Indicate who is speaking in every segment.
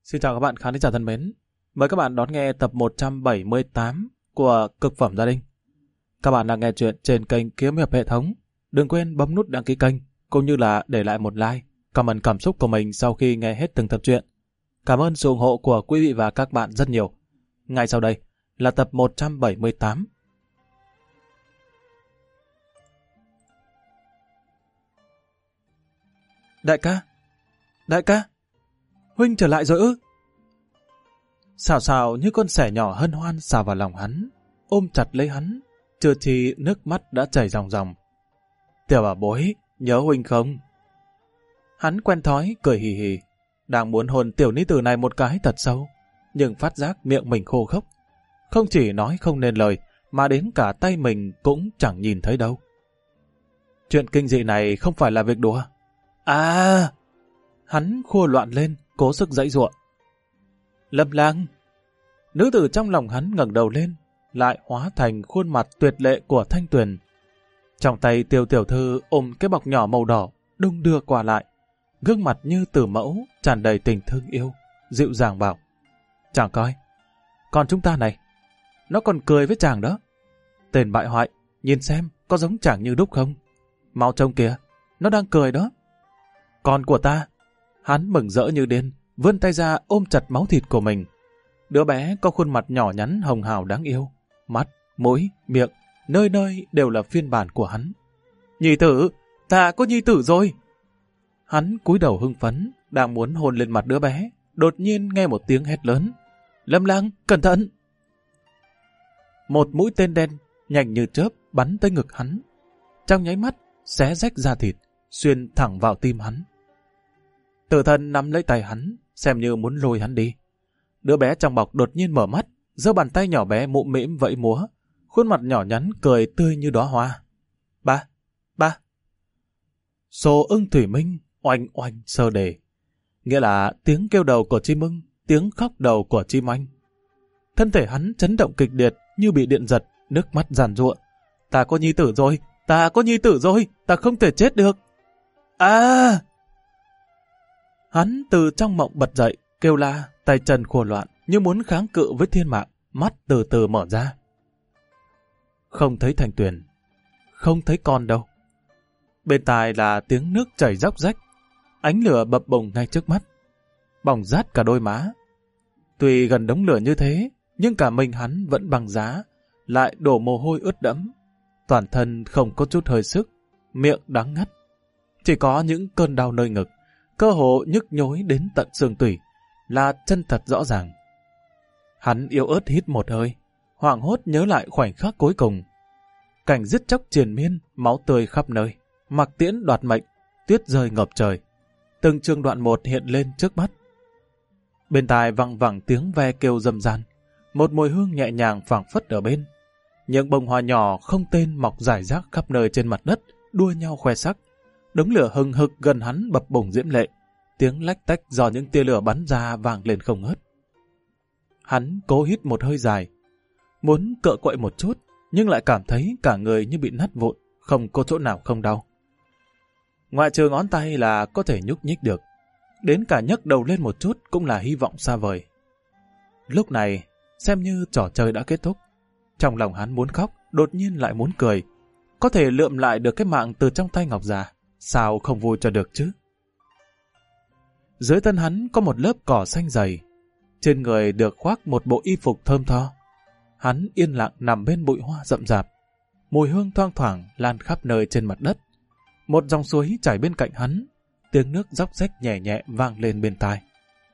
Speaker 1: Xin chào các bạn khán giả thân mến. Mời các bạn đón nghe tập 178 của Cực Phẩm Gia Đình. Các bạn đang nghe chuyện trên kênh Kiếm Hiệp Hệ Thống. Đừng quên bấm nút đăng ký kênh, cũng như là để lại một like, comment cảm xúc của mình sau khi nghe hết từng tập truyện. Cảm ơn sự ủng hộ của quý vị và các bạn rất nhiều. Ngay sau đây là tập 178. Đại ca, huynh trở lại rồi ư? Xào xào như con sẻ nhỏ hân hoan xào vào lòng hắn, ôm chặt lấy hắn, chưa chi nước mắt đã chảy ròng ròng. Tiểu bảo bối, nhớ huynh không? Hắn quen thói cười hì hì, đang muốn hôn tiểu ni tử này một cái thật sâu, nhưng phát giác miệng mình khô khốc, không chỉ nói không nên lời, mà đến cả tay mình cũng chẳng nhìn thấy đâu. Chuyện kinh dị này không phải là việc đùa. À! Hắn khua loạn lên, cố sức giãy giụa. Lâm Lang! Nữ tử trong lòng hắn ngẩng đầu lên, lại hóa thành khuôn mặt tuyệt lệ của Thanh Tuyền. Trong tay Tiêu tiểu thư ôm cái bọc nhỏ màu đỏ, đung đưa qua lại, gương mặt như tử mẫu, tràn đầy tình thương yêu, dịu dàng bảo: chàng coi, còn chúng ta này, nó còn cười với chàng đó. Tên bại hoại, nhìn xem có giống chàng như đúc không? Mau trông kìa, nó đang cười đó. Con của ta! Hắn mừng rỡ như điên, vươn tay ra ôm chặt máu thịt của mình. Đứa bé có khuôn mặt nhỏ nhắn hồng hào đáng yêu, mắt, mũi, miệng, nơi nơi đều là phiên bản của hắn. Nhi tử, ta có nhi tử rồi! Hắn cúi đầu hưng phấn, đang muốn hôn lên mặt đứa bé, đột nhiên nghe một tiếng hét lớn. Lâm Lang, cẩn thận! Một mũi tên đen, nhanh như chớp, bắn tới ngực hắn. Trong nháy mắt, xé rách da thịt, xuyên thẳng vào tim hắn. Tử thần nắm lấy tay hắn, xem như muốn lôi hắn đi. Đứa bé trong bọc đột nhiên mở mắt, giơ bàn tay nhỏ bé mụm mĩm vẫy múa, khuôn mặt nhỏ nhắn cười tươi như đóa hoa. Ba! Sổ ưng thủy minh, oanh oanh sơ đề. Nghĩa là tiếng kêu đầu của chim ưng, tiếng khóc đầu của chim anh. Thân thể hắn chấn động kịch liệt như bị điện giật, nước mắt giàn giụa. Ta có nhi tử rồi, ta không thể chết được. À! Hắn từ trong mộng bật dậy, kêu la, tay chân khổ loạn, như muốn kháng cự với thiên mạng, mắt từ từ mở ra. Không thấy Thanh Tuyền, không thấy con đâu. Bên tai là tiếng nước chảy róc rách, ánh lửa bập bùng ngay trước mắt, bỏng rát cả đôi má. Tuy gần đống lửa như thế, nhưng cả mình hắn vẫn băng giá, lại đổ mồ hôi ướt đẫm, toàn thân không có chút hơi sức, miệng đắng ngắt, chỉ có những cơn đau nơi ngực, cơ hồ nhức nhối đến tận xương tủy, là chân thật rõ ràng. Hắn yếu ớt hít một hơi, hoảng hốt nhớ lại khoảnh khắc cuối cùng. Cảnh giết chóc triền miên, máu tươi khắp nơi, mặc tiễn đoạt mệnh, tuyết rơi ngập trời. Từng chương đoạn một hiện lên trước mắt. Bên tai văng vẳng tiếng ve kêu râm ran, một mùi hương nhẹ nhàng phảng phất ở bên. Những bông hoa nhỏ không tên mọc rải rác khắp nơi trên mặt đất, đua nhau khoe sắc. Đống lửa hừng hực gần hắn bập bùng diễm lệ, tiếng lách tách do những tia lửa bắn ra vang lên không ngớt. Hắn cố hít một hơi dài, muốn cựa quậy một chút, nhưng lại cảm thấy cả người như bị nát vụn, không có chỗ nào không đau. Ngoại trừ ngón tay là có thể nhúc nhích được, đến cả nhấc đầu lên một chút cũng là hy vọng xa vời. Lúc này, xem như trò chơi đã kết thúc. Trong lòng hắn muốn khóc, đột nhiên lại muốn cười. Có thể lượm lại được cái mạng từ trong tay Ngọc già, sao không vui cho được chứ? Dưới thân hắn có một lớp cỏ xanh dày, trên người được khoác một bộ y phục thơm tho. Hắn yên lặng nằm bên bụi hoa rậm rạp, mùi hương thoang thoảng lan khắp nơi trên mặt đất. Một dòng suối chảy bên cạnh hắn, tiếng nước róc rách nhẹ nhẹ vang lên bên tai.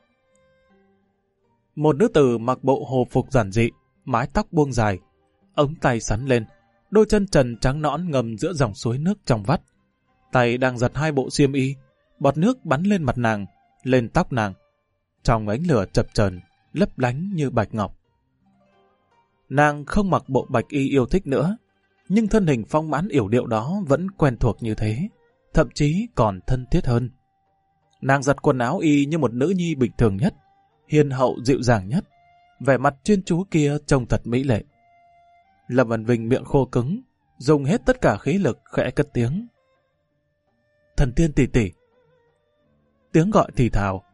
Speaker 1: Một nữ tử mặc bộ hồ phục giản dị, mái tóc buông dài, ống tay sắn lên, đôi chân trần trắng nõn ngầm giữa dòng suối nước trong vắt. Tay đang giật hai bộ xiêm y, bọt nước bắn lên mặt nàng, lên tóc nàng. Trong ánh lửa chập chờn, lấp lánh như bạch ngọc. Nàng không mặc bộ bạch y yêu thích nữa, nhưng thân hình phong mãn yểu điệu đó vẫn quen thuộc như thế, thậm chí còn thân thiết hơn. Nàng giặt quần áo y như một nữ nhi bình thường nhất, hiền hậu dịu dàng nhất, vẻ mặt chuyên chú kia trông thật mỹ lệ. Lâm Vân Vinh miệng khô cứng, dùng hết tất cả khí lực khẽ cất tiếng. Thần tiên tỷ tỷ. Tiếng gọi thì thào,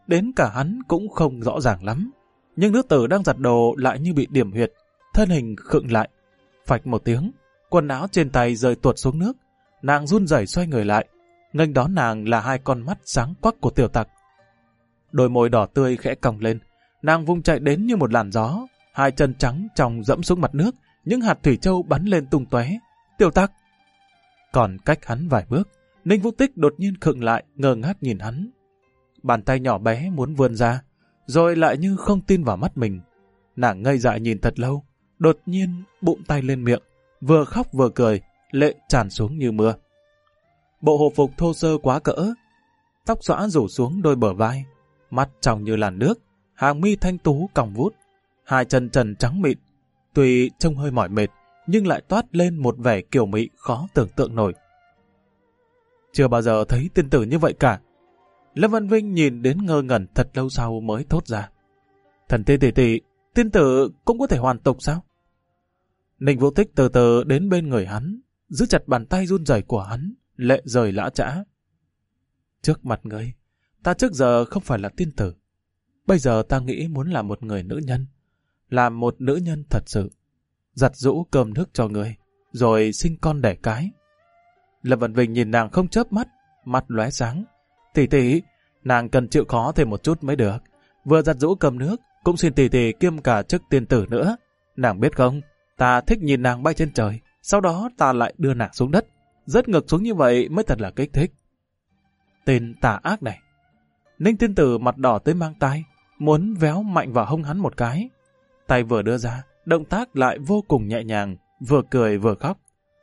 Speaker 1: đến cả hắn cũng không rõ ràng lắm. Nhưng nữ tử đang giặt đồ lại như bị điểm huyệt, thân hình khựng lại. Phạch một tiếng, quần áo trên tay rơi tuột xuống nước. Nàng run rẩy xoay người lại, nghênh đón nàng là hai con mắt sáng quắc của tiểu tặc. Đôi môi đỏ tươi khẽ cong lên, nàng vung chạy đến như một làn gió, hai chân trắng tròng dẫm xuống mặt nước, những hạt thủy châu bắn lên tung tóe. Tiểu tặc! Còn cách hắn vài bước, Ninh Vũ Tích đột nhiên khựng lại, ngơ ngác nhìn hắn. Bàn tay nhỏ bé muốn vươn ra, rồi lại như không tin vào mắt mình. Nàng ngây dại nhìn thật lâu, đột nhiên bụng tay lên miệng, vừa khóc vừa cười, lệ tràn xuống như mưa. Bộ hồ phục thô sơ quá cỡ, tóc xõa rủ xuống đôi bờ vai, mắt trong như làn nước, hàng mi thanh tú cong vút, hai chân trần trắng mịn, tuy trông hơi mỏi mệt, nhưng lại toát lên một vẻ kiều mị khó tưởng tượng nổi. Chưa bao giờ thấy tiên tử như vậy cả. Lâm Văn Vinh nhìn đến ngơ ngẩn thật lâu sau mới thốt ra. Thần tiên tỷ tỷ, tiên tử cũng có thể hoàn tục sao? Ninh Vũ Tích từ từ đến bên người hắn, giữ chặt bàn tay run rẩy của hắn, lệ rời lã chã. Trước mặt ngươi, ta trước giờ không phải là tiên tử. Bây giờ ta nghĩ muốn làm một người nữ nhân, làm một nữ nhân thật sự, giặt giũ cơm nước cho ngươi, rồi sinh con đẻ cái. Lâm Văn Vinh nhìn nàng không chớp mắt, mắt lóe sáng. Tỷ tỷ, nàng cần chịu khó thêm một chút mới được. Vừa giặt giũ cơm nước, cũng xin tỷ tỷ kiêm cả chức tiên tử nữa. Nàng biết không, ta thích nhìn nàng bay trên trời, sau đó ta lại đưa nàng xuống đất. Rớt ngực xuống như vậy mới thật là kích thích. Tên tà ác này. Ninh tiên tử mặt đỏ tới mang tai, muốn véo mạnh vào hông hắn một cái. Tay vừa đưa ra, động tác lại vô cùng nhẹ nhàng, vừa cười vừa khóc.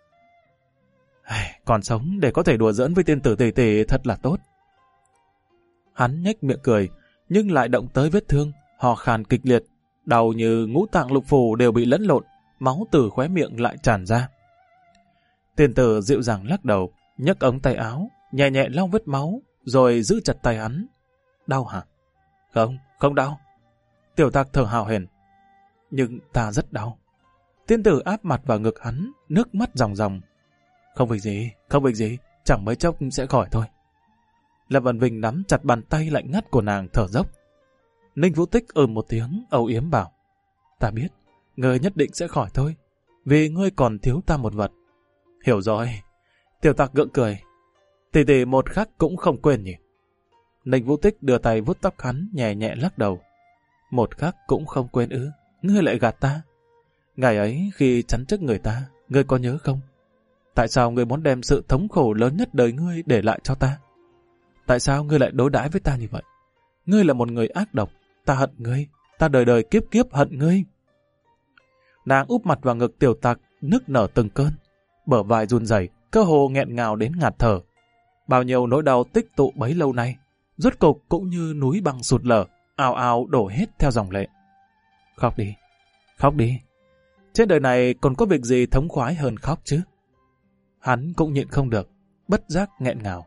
Speaker 1: Còn sống để có thể đùa giỡn với tiên tử tỷ tỷ thật là tốt. Hắn nhếch miệng cười, nhưng lại động tới vết thương, hò khan kịch liệt, đau như ngũ tạng lục phủ đều bị lẫn lộn, máu từ khóe miệng lại tràn ra. Tiên tử dịu dàng lắc đầu, nhấc ống tay áo, nhẹ nhẹ lau vết máu, rồi giữ chặt tay hắn. Đau hả? Không, không đau. Tiểu tặc thở hào hển. Nhưng ta rất đau. Tiên tử áp mặt vào ngực hắn, nước mắt ròng ròng. Không việc gì, không việc gì, chẳng mấy chốc sẽ khỏi thôi. Lâm Văn Vinh nắm chặt bàn tay lạnh ngắt của nàng thở dốc. Ninh Vũ Tích một tiếng, âu yếm bảo. Ta biết, ngươi nhất định sẽ khỏi thôi, vì ngươi còn thiếu ta một vật. Hiểu rồi. Tiểu tặc gượng cười. Tỷ tỷ một khắc cũng không quên nhỉ. Ninh Vũ Tích đưa tay vuốt tóc hắn, nhẹ nhẹ lắc đầu. Một khắc cũng không quên ư? Ngươi lại gạt ta. Ngày ấy khi chắn trước người ta, ngươi có nhớ không? Tại sao ngươi muốn đem sự thống khổ lớn nhất đời ngươi để lại cho ta? Tại sao ngươi lại đối đãi với ta như vậy? Ngươi là một người ác độc, ta hận ngươi, ta đời đời kiếp kiếp hận ngươi. Nàng úp mặt vào ngực tiểu tặc, nức nở từng cơn, bờ vai run rẩy, cơ hồ nghẹn ngào đến ngạt thở. Bao nhiêu nỗi đau tích tụ bấy lâu nay, rốt cục cũng như núi băng sụt lở, ào ào đổ hết theo dòng lệ. Khóc đi, khóc đi. Trên đời này còn có việc gì thống khoái hơn khóc chứ? Hắn cũng nhịn không được, bất giác nghẹn ngào.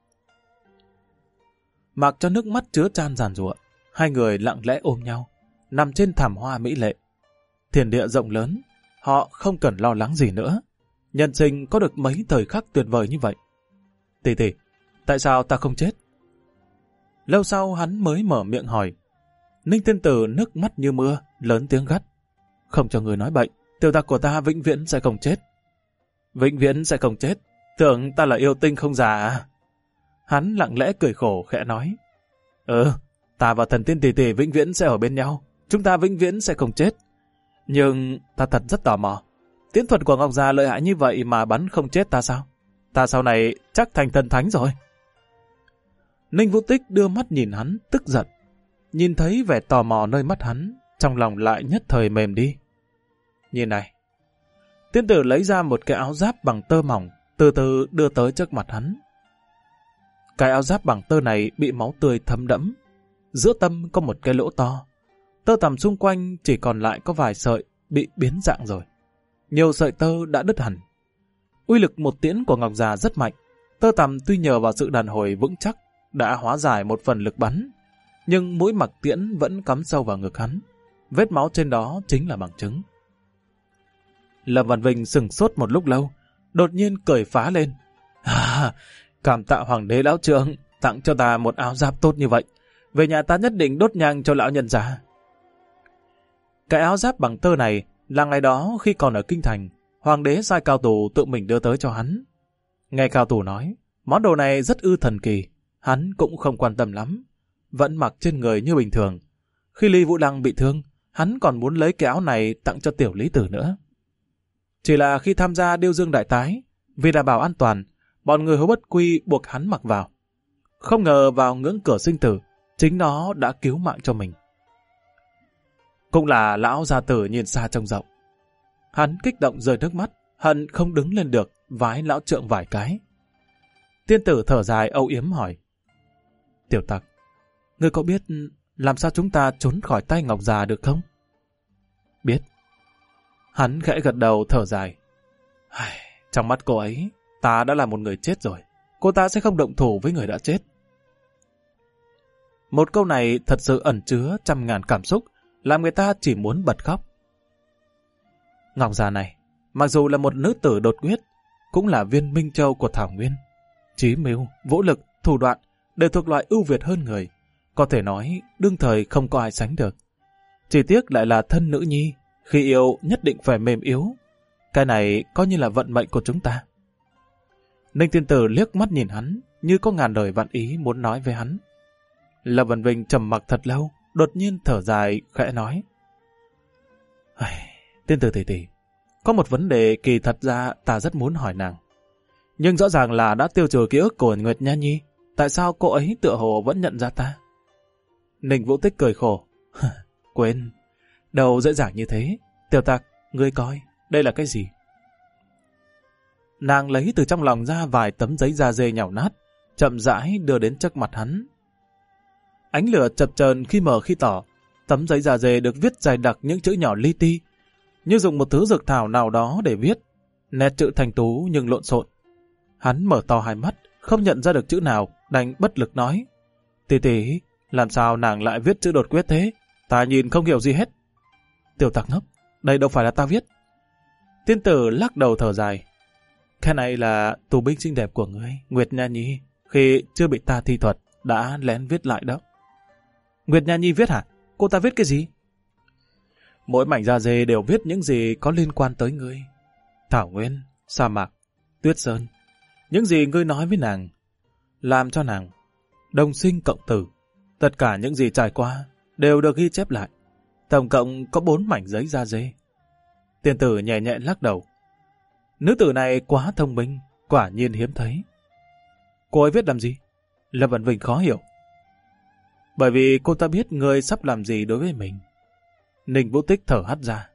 Speaker 1: Mặc cho nước mắt chứa chan giàn giụa, hai người lặng lẽ ôm nhau, nằm trên thảm hoa mỹ lệ. Thiên địa rộng lớn, họ không cần lo lắng gì nữa. Nhân sinh có được mấy thời khắc tuyệt vời như vậy. Tỷ tỷ, tại sao ta không chết? Lâu sau hắn mới mở miệng hỏi. Ninh tiên tử nước mắt như mưa, lớn tiếng gắt. Không cho người nói bệnh, tiểu tặc của ta vĩnh viễn sẽ không chết. Vĩnh viễn sẽ không chết, tưởng ta là yêu tinh không già à? Hắn lặng lẽ cười khổ khẽ nói. Ta và thần tiên tỷ tỷ vĩnh viễn sẽ ở bên nhau, chúng ta vĩnh viễn sẽ không chết. Nhưng ta thật rất tò mò, tiễn thuật của Ngọc Già lợi hại như vậy mà bắn không chết ta sao? Ta sau này chắc thành thần thánh rồi. Ninh Vũ Tích đưa mắt nhìn hắn tức giận. Nhìn thấy vẻ tò mò nơi mắt hắn, trong lòng lại nhất thời mềm đi. Nhìn này. Tiên tử lấy ra một cái áo giáp bằng tơ mỏng, từ từ đưa tới trước mặt hắn. Cái áo giáp bằng tơ này bị máu tươi thấm đẫm. Giữa tâm có một cái lỗ to. Tơ tằm xung quanh chỉ còn lại có vài sợi bị biến dạng rồi. Nhiều sợi tơ đã đứt hẳn. Uy lực một tiễn của Ngọc Già rất mạnh. Tơ tằm tuy nhờ vào sự đàn hồi vững chắc đã hóa giải một phần lực bắn, nhưng mũi mặc tiễn vẫn cắm sâu vào ngực hắn. Vết máu trên đó chính là bằng chứng. Lâm Văn Vinh sừng sốt một lúc lâu, đột nhiên cười phá lên. Cảm tạ Hoàng đế lão trượng tặng cho ta một áo giáp tốt như vậy. Về nhà ta nhất định đốt nhang cho lão nhân già. Cái áo giáp bằng tơ này là ngày đó khi còn ở Kinh Thành, hoàng đế sai Cao Tù tự mình đưa tới cho hắn. Nghe Cao Tù nói, món đồ này rất ư thần kỳ, hắn cũng không quan tâm lắm, vẫn mặc trên người như bình thường. Khi Lý Vũ Lăng bị thương, hắn còn muốn lấy cái áo này tặng cho tiểu Lý Tử nữa. Chỉ là khi tham gia điêu dương đại tái, vì đảm bảo an toàn, bọn người Hố Bất Quy buộc hắn mặc vào. Không ngờ vào ngưỡng cửa sinh tử, chính nó đã cứu mạng cho mình. Cũng là lão gia tử nhìn xa trông rộng. Hắn kích động rơi nước mắt, hận không đứng lên được, vái lão trượng vài cái. Tiên tử thở dài âu yếm hỏi. Tiểu Tặc, ngươi có biết làm sao chúng ta trốn khỏi tay Ngọc già được không? Biết. Hắn khẽ gật đầu thở dài. Trong mắt cô ấy, ta đã là một người chết rồi. Cô ta sẽ không động thủ với người đã chết. Một câu này thật sự ẩn chứa trăm ngàn cảm xúc, làm người ta chỉ muốn bật khóc. Ngọc già này, mặc dù là một nữ tử đột quyết, cũng là viên minh châu của Thảo Nguyên. Chí mưu, vũ lực, thủ đoạn đều thuộc loại ưu việt hơn người. Có thể nói, đương thời không có ai sánh được. Chỉ tiếc lại là thân nữ nhi, khi yêu nhất định phải mềm yếu. Cái này coi như là vận mệnh của chúng ta. Ninh tiên tử liếc mắt nhìn hắn, như có ngàn đời vạn ý muốn nói với hắn. Lâm Vân Vinh trầm mặc thật lâu, đột nhiên thở dài, khẽ nói. Tiên tử tỷ tỷ, có một vấn đề kỳ thật ra ta rất muốn hỏi nàng. Nhưng rõ ràng là đã tiêu trừ ký ức của Nguyệt Nha Nhi, tại sao cô ấy tựa hồ vẫn nhận ra ta? Ninh Vũ Tích cười khổ. Quên, đâu dễ dàng như thế. Tiểu Tặc, ngươi coi, đây là cái gì? Nàng lấy từ trong lòng ra vài tấm giấy da dê nhàu nát, chậm rãi đưa đến trước mặt hắn. Ánh lửa chập chờn khi mờ khi tỏ, tấm giấy da dê được viết dày đặc những chữ nhỏ li ti, như dùng một thứ dược thảo nào đó để viết, nét chữ thanh tú nhưng lộn xộn. Hắn mở to hai mắt, không nhận ra được chữ nào, đành bất lực nói. Tỷ tỷ, làm sao nàng lại viết chữ đột quyết thế? Ta nhìn không hiểu gì hết. Tiểu Tặc ngốc, đây đâu phải là ta viết. Tiên tử lắc đầu thở dài. Cái này là tù binh xinh đẹp của ngươi, Nguyệt Nha Nhi, khi chưa bị ta thi thuật, đã lén viết lại đó. Nguyệt Nha Nhi viết hả? Cô ta viết cái gì? Mỗi mảnh da dê đều viết những gì có liên quan tới ngươi. Thảo Nguyên, sa mạc, tuyết sơn. Những gì ngươi nói với nàng, làm cho nàng đồng sinh cộng tử. Tất cả những gì trải qua đều được ghi chép lại. Tổng cộng có 4 mảnh giấy da dê. Tiên tử nhẹ nhẹ lắc đầu. Nữ tử này quá thông minh, quả nhiên hiếm thấy. Cô ấy viết làm gì? Lâm Vân Vinh khó hiểu. Bởi vì cô ta biết ngươi sắp làm gì đối với mình. Ninh Vũ Tích thở hắt ra.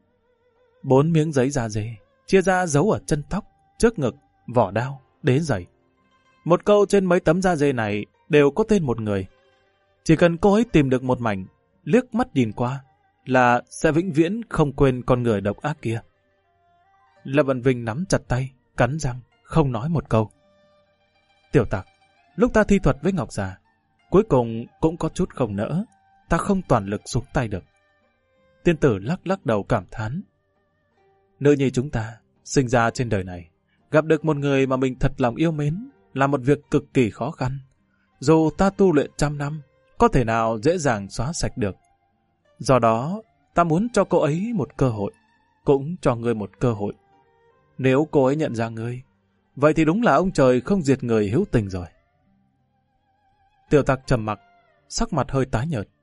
Speaker 1: 4 miếng giấy da dê, chia ra giấu ở chân tóc, trước ngực, vỏ đao, đế giày. Một câu trên mấy tấm da dê này đều có tên một người. Chỉ cần cô ấy tìm được một mảnh, liếc mắt nhìn qua, là sẽ vĩnh viễn không quên con người độc ác kia. Lâm Vân Vinh nắm chặt tay, cắn răng, không nói một câu. Tiểu Tặc, lúc ta thi thuật với Ngọc già, cuối cùng cũng có chút không nỡ, ta không toàn lực xuống tay được. Tiên tử lắc lắc đầu cảm thán. Nữ nhi chúng ta, sinh ra trên đời này, gặp được một người mà mình thật lòng yêu mến, là một việc cực kỳ khó khăn. Dù ta tu luyện 100 năm, có thể nào dễ dàng xóa sạch được. Do đó, ta muốn cho cô ấy một cơ hội, cũng cho ngươi một cơ hội. Nếu cô ấy nhận ra ngươi, vậy thì đúng là ông trời không diệt người hữu tình rồi. Tiểu Tặc trầm mặc, sắc mặt hơi tái nhợt.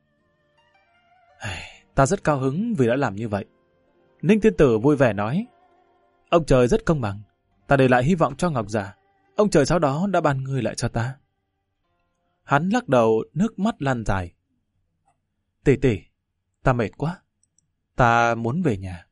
Speaker 1: Ta rất cao hứng vì đã làm như vậy. Ninh tiên tử vui vẻ nói. Ông trời rất công bằng, ta để lại hy vọng cho Ngọc già. Ông trời sau đó đã ban ngươi lại cho ta. Hắn lắc đầu, nước mắt lăn dài. Tỷ tỷ, ta mệt quá. Ta muốn về nhà.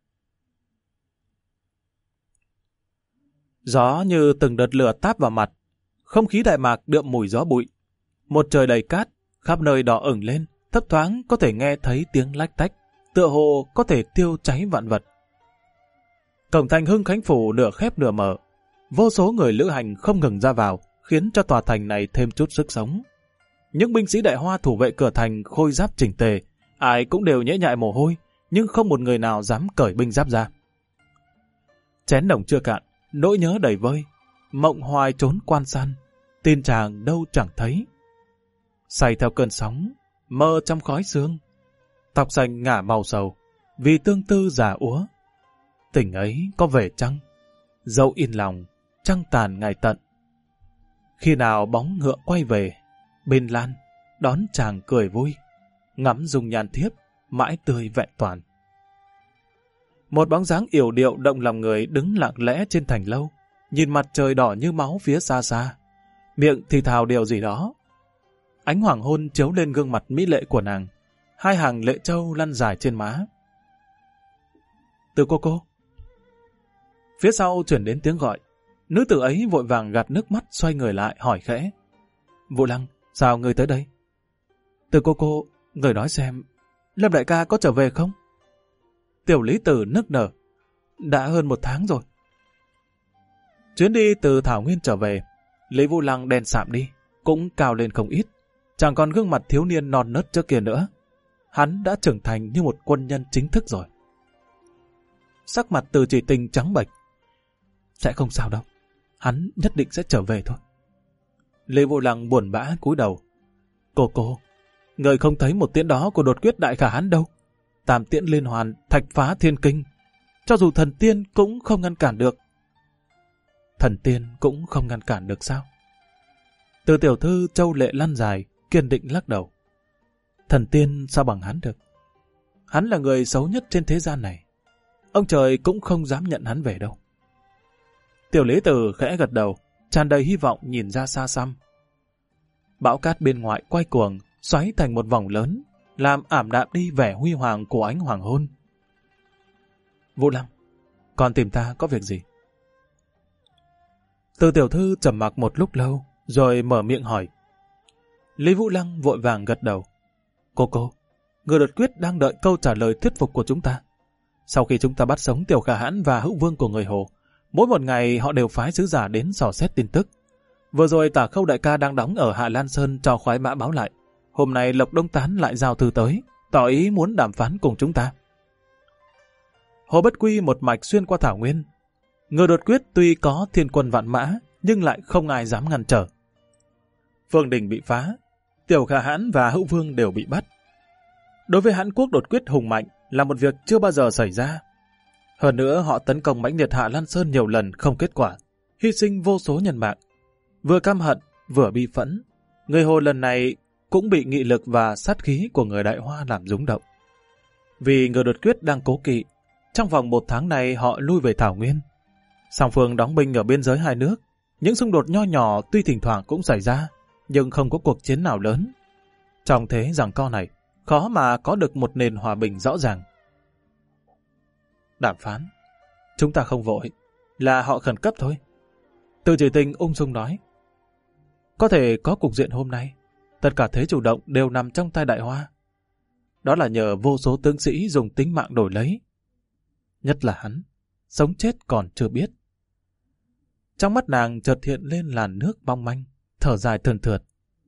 Speaker 1: Gió như từng đợt lửa táp vào mặt. Không khí Đại Mạc đượm mùi gió bụi. Một trời đầy cát, khắp nơi đỏ ửng lên, thấp thoáng có thể nghe thấy tiếng lách tách, tựa hồ có thể tiêu cháy vạn vật. Cổng thành Hưng Khánh Phủ nửa khép nửa mở. Vô số người lữ hành không ngừng ra vào, khiến cho tòa thành này thêm chút sức sống. Những binh sĩ Đại Hoa thủ vệ cửa thành khôi giáp chỉnh tề, ai cũng đều nhễ nhại mồ hôi, nhưng không một người nào dám cởi binh giáp ra. Chén đồng chưa cạn, nỗi nhớ đầy vơi, mộng hoài trốn quan san, tin chàng đâu chẳng thấy. say theo cơn sóng, mơ trong khói sương. Tóc xanh ngả màu sầu, vì tương tư già úa. Tình ấy có về chăng? Dẫu yên lòng, trăng tàn ngày tận. Khi nào bóng ngựa quay về, bên lan, đón chàng cười vui, ngắm dung nhan thiếp, mãi tươi vẹn toàn. Một bóng dáng yểu điệu động lòng người đứng lặng lẽ trên thành lâu, nhìn mặt trời đỏ như máu phía xa xa, miệng thì thào điều gì đó. Ánh hoàng hôn chiếu lên gương mặt mỹ lệ của nàng, hai hàng lệ trâu lăn dài trên má. Từ cô. Phía sau chuyển đến tiếng gọi. Nữ tử ấy vội vàng gạt nước mắt xoay người lại hỏi khẽ. Vũ Lăng, sao người tới đây? Từ cô, người nói xem, Lâm đại ca có trở về không? Tiểu Lý Tử nức nở. Đã hơn 1 tháng rồi. Chuyến đi từ Thảo Nguyên trở về, Lý Vũ Lăng đen sạm đi, cũng cao lên không ít. Chẳng còn gương mặt thiếu niên non nớt trước kia nữa. Hắn đã trưởng thành như một quân nhân chính thức rồi. Sắc mặt Từ Chỉ Tình trắng bệch. Sẽ không sao đâu, hắn nhất định sẽ trở về thôi. Lý Vũ Lăng buồn bã cúi đầu. Cô, người không thấy một tiễn đó của đột quyết đại khả hãn đâu. Tam tiễn liên hoàn, thạch phá thiên kinh. Cho dù thần tiên cũng không ngăn cản được. Thần tiên cũng không ngăn cản được sao? Từ tiểu thư châu lệ lăn dài, kiên định lắc đầu. Thần tiên sao bằng hắn được? Hắn là người xấu nhất trên thế gian này. Ông trời cũng không dám nhận hắn về đâu. Tiểu Lý Tử khẽ gật đầu, tràn đầy hy vọng nhìn ra xa xăm. Bão cát bên ngoài quay cuồng, xoáy thành một vòng lớn, làm ảm đạm đi vẻ huy hoàng của ánh hoàng hôn. Vũ Lăng, còn tìm ta có việc gì? Từ tiểu thư trầm mặc một lúc lâu, rồi mở miệng hỏi. Lý Vũ Lăng vội vàng gật đầu. Cô, người đột quyết đang đợi câu trả lời thuyết phục của chúng ta. Sau khi chúng ta bắt sống Tiểu Khả Hãn và Hữu Vương của người Hồ, mỗi một ngày họ đều phái sứ giả đến dò xét tin tức. Vừa rồi Tả Khâu đại ca đang đóng ở Hạ Lan Sơn cho khoái mã báo lại. Hôm nay Lộc Đông Tán lại giao thư tới, tỏ ý muốn đàm phán cùng chúng ta. Hồ Bất Quy một mạch xuyên qua Thảo Nguyên. Người đột quyết tuy có thiên quân vạn mã, nhưng lại không ai dám ngăn trở. Phương Đình bị phá, Tiểu Khả Hãn và Hữu Vương đều bị bắt. Đối với Hãn quốc đột quyết hùng mạnh là một việc chưa bao giờ xảy ra. Hơn nữa họ tấn công mãnh liệt Hạ Lan Sơn nhiều lần không kết quả, hy sinh vô số nhân mạng. Vừa căm hận, vừa bi phẫn, người Hồ lần này cũng bị nghị lực và sát khí của người Đại Hoa làm rúng động. Vì người đột quyết đang cố kỵ, trong vòng 1 tháng này họ lui về Thảo Nguyên. Song phương đóng binh ở biên giới hai nước, những xung đột nho nhỏ tuy thỉnh thoảng cũng xảy ra, nhưng không có cuộc chiến nào lớn. Trong thế giằng co này, khó mà có được một nền hòa bình rõ ràng. Đàm phán, chúng ta không vội, là họ khẩn cấp thôi. Từ Chỉ Tình ung dung nói. Có thể có cục diện hôm nay, tất cả thế chủ động đều nằm trong tay Đại Hoa. Đó là nhờ vô số tướng sĩ dùng tính mạng đổi lấy. Nhất là hắn, sống chết còn chưa biết. Trong mắt nàng chợt hiện lên làn nước mong manh, thở dài thườn thượt.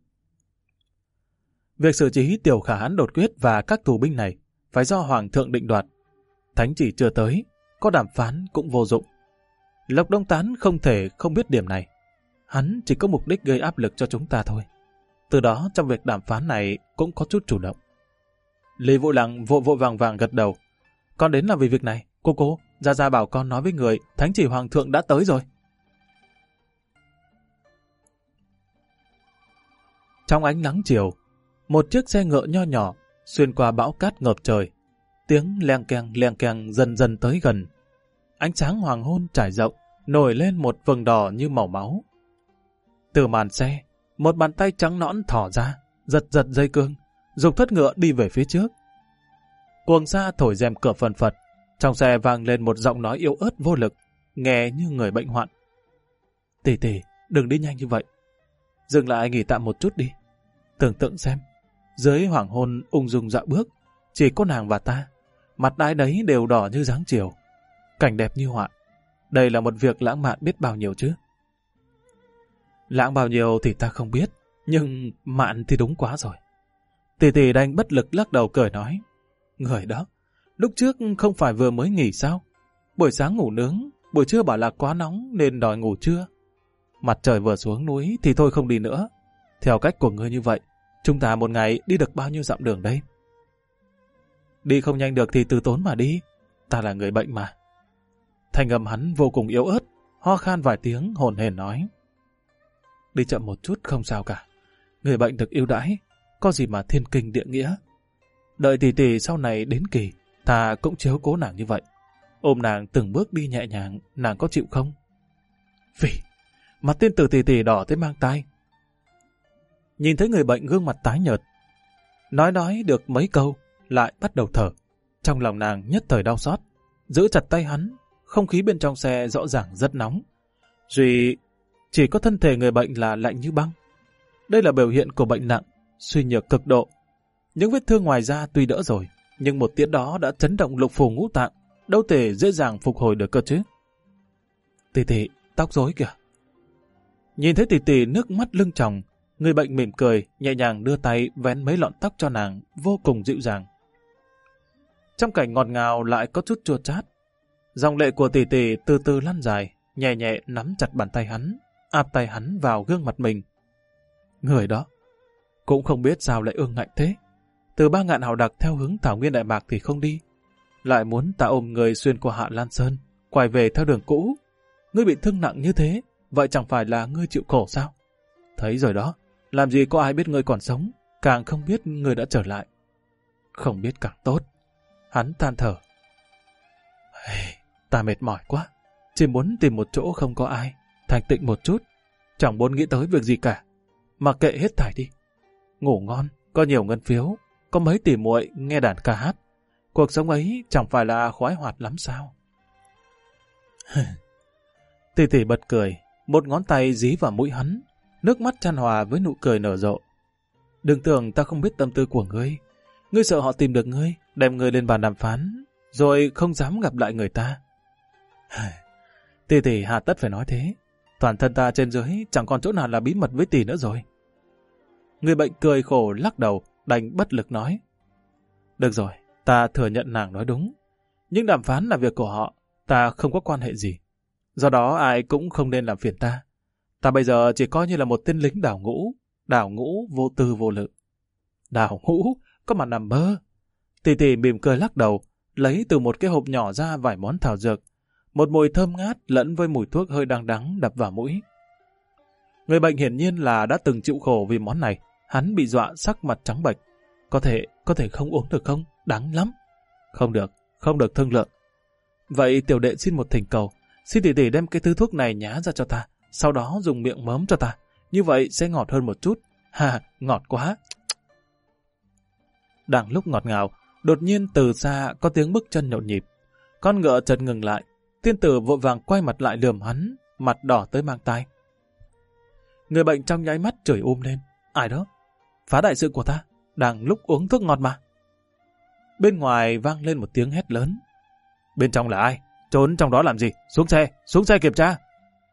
Speaker 1: Việc xử trí Tiểu Khả Hãn đột quyết và các tù binh này phải do Hoàng thượng định đoạt. Thánh chỉ chưa tới, có đàm phán cũng vô dụng. Lộc Đông Tán không thể không biết điểm này. Hắn chỉ có mục đích gây áp lực cho chúng ta thôi. Từ đó trong việc đàm phán này cũng có chút chủ động. Lý Vũ Lăng vội vàng gật đầu. Con đến là vì việc này. Cô, Gia bảo con nói với người, thánh chỉ Hoàng thượng đã tới rồi. Trong ánh nắng chiều, một chiếc xe ngựa nho nhỏ xuyên qua bão cát ngập trời. Tiếng leng keng dần dần tới gần. Ánh sáng hoàng hôn trải rộng, nổi lên một vầng đỏ như màu máu. Từ màn xe, một bàn tay trắng nõn thỏ ra, giật dây cương, giục thất ngựa đi về phía trước. Cuồng sa thổi rèm cửa phần phật, trong xe vang lên một giọng nói yếu ớt vô lực, nghe như người bệnh hoạn. Tỷ, đừng đi nhanh như vậy. Dừng lại nghỉ tạm một chút đi. Tưởng tượng xem, dưới hoàng hôn ung dung dạo bước, chỉ có nàng và ta, mặt ai đấy đều đỏ như dáng chiều. Cảnh đẹp như họa. Đây là một việc lãng mạn biết bao nhiêu chứ. Lãng bao nhiêu thì ta không biết, nhưng mạn thì đúng quá rồi. Tỷ đành bất lực lắc đầu cười nói. Người đó, lúc trước không phải vừa mới nghỉ sao? Buổi sáng ngủ nướng, buổi trưa bảo là quá nóng nên đòi ngủ trưa. Mặt trời vừa xuống núi thì thôi không đi nữa. Theo cách của ngươi như vậy, Chúng ta một ngày đi được bao nhiêu dặm đường đây? Đi không nhanh được thì từ tốn mà đi. Ta là người bệnh mà. Thanh âm hắn vô cùng yếu ớt, ho khan vài tiếng hổn hển nói. Đi chậm một chút không sao cả. Người bệnh được ưu đãi, có gì mà thiên kinh địa nghĩa. Đợi tỷ tỷ sau này đến kỳ, ta cũng chiếu cố nàng như vậy. Ôm nàng từng bước đi nhẹ nhàng, nàng có chịu không? Vì, mặt tiên tử tỷ tỷ đỏ tới mang tai. Nhìn thấy người bệnh gương mặt tái nhợt, nói được mấy câu, lại bắt đầu thở. Trong lòng nàng nhất thời đau xót, giữ chặt tay hắn, không khí bên trong xe rõ ràng rất nóng. Duy chỉ có thân thể người bệnh là lạnh như băng. Đây là biểu hiện của bệnh nặng, suy nhược cực độ. Những vết thương ngoài da tuy đỡ rồi, nhưng một tiễn đó đã chấn động lục phủ ngũ tạng, đâu thể dễ dàng phục hồi được cơ chứ. Tỷ tỷ, tóc rối kìa. Nhìn thấy tỷ tỷ nước mắt lưng tròng, người bệnh mỉm cười, nhẹ nhàng đưa tay vén mấy lọn tóc cho nàng, vô cùng dịu dàng. Trong cảnh ngọt ngào lại có chút chua chát. Dòng lệ của tỷ tỷ từ từ lăn dài, nhẹ nhẹ nắm chặt bàn tay hắn, áp tay hắn vào gương mặt mình. Người đó cũng không biết sao lại ương ngạnh thế. Từ 3 ngạn hào đặc theo hướng Thảo Nguyên Đại Mạc thì không đi, lại muốn ta ôm người xuyên qua Hạ Lan Sơn, quay về theo đường cũ. Ngươi bị thương nặng như thế, vậy chẳng phải là ngươi chịu khổ sao? Thấy rồi đó, làm gì có ai biết ngươi còn sống, càng không biết ngươi đã trở lại. Không biết càng tốt. Hắn than thở. Ta mệt mỏi quá, chỉ muốn tìm một chỗ không có ai, thanh tịnh một chút, chẳng muốn nghĩ tới việc gì cả. Mà kệ hết thảy đi. Ngủ ngon, có nhiều ngân phiếu, có mấy tỷ muội nghe đàn ca hát. Cuộc sống ấy chẳng phải là khoái hoạt lắm sao? Tỷ tỷ bật cười, một ngón tay dí vào mũi hắn, nước mắt chan hòa với nụ cười nở rộ. Đừng tưởng ta không biết tâm tư của ngươi. Ngươi sợ họ tìm được ngươi, đem ngươi lên bàn đàm phán, rồi không dám gặp lại người ta. Tỷ tỷ hà tất phải nói thế. Toàn thân ta trên dưới chẳng còn chỗ nào là bí mật với tỷ nữa rồi. Người bệnh cười khổ lắc đầu, đành bất lực nói. Được rồi, ta thừa nhận nàng nói đúng. Nhưng đàm phán là việc của họ, ta không có quan hệ gì. Do đó ai cũng không nên làm phiền ta. Ta bây giờ chỉ coi như là một tên lính đào ngũ vô tư vô lự. Đào ngũ? Có mà nằm mơ. Tỷ tỷ mỉm cười lắc đầu, lấy từ một cái hộp nhỏ ra vài món thảo dược. Một mùi thơm ngát lẫn với mùi thuốc hơi đắng đắng đập vào mũi. Người bệnh hiển nhiên là đã từng chịu khổ vì món này. Hắn bị dọa sắc mặt trắng bệch. Có thể không uống được không? Đắng lắm. Không được thương lượng. Vậy tiểu đệ xin một thỉnh cầu. Xin tỷ tỷ đem cái thứ thuốc này nhá ra cho ta. Sau đó dùng miệng mớm cho ta. Như vậy sẽ ngọt hơn một chút. Ha, ngọt quá. Đang lúc ngọt ngào, đột nhiên từ xa có tiếng bước chân nhộn nhịp. Con ngựa chợt ngừng lại. Tiên tử vội vàng quay mặt lại lườm hắn, mặt đỏ tới mang tai. Người bệnh trong nháy mắt chửi lên. Ai đó? Phá đại sự của ta, đang lúc uống thuốc ngọt mà. Bên ngoài vang lên một tiếng hét lớn. Bên trong là ai? Trốn trong đó làm gì? Xuống xe kiểm tra.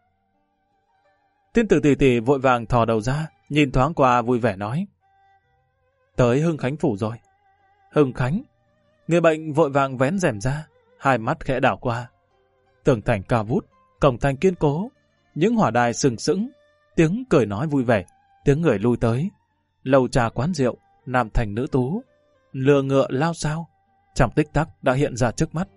Speaker 1: Tiên tử tỷ tỷ vội vàng thò đầu ra, nhìn thoáng qua vui vẻ nói. Tới Hưng Khánh phủ rồi. Hưng Khánh? Người bệnh vội vàng vén rèm ra, hai mắt khẽ đảo qua. Tường thành cao vút, cổng thành kiên cố, những hỏa đài sừng sững, tiếng cười nói vui vẻ, tiếng người lui tới, lầu trà quán rượu, nam thành nữ tú, lừa ngựa lao sao, trong tích tắc đã hiện ra trước mắt.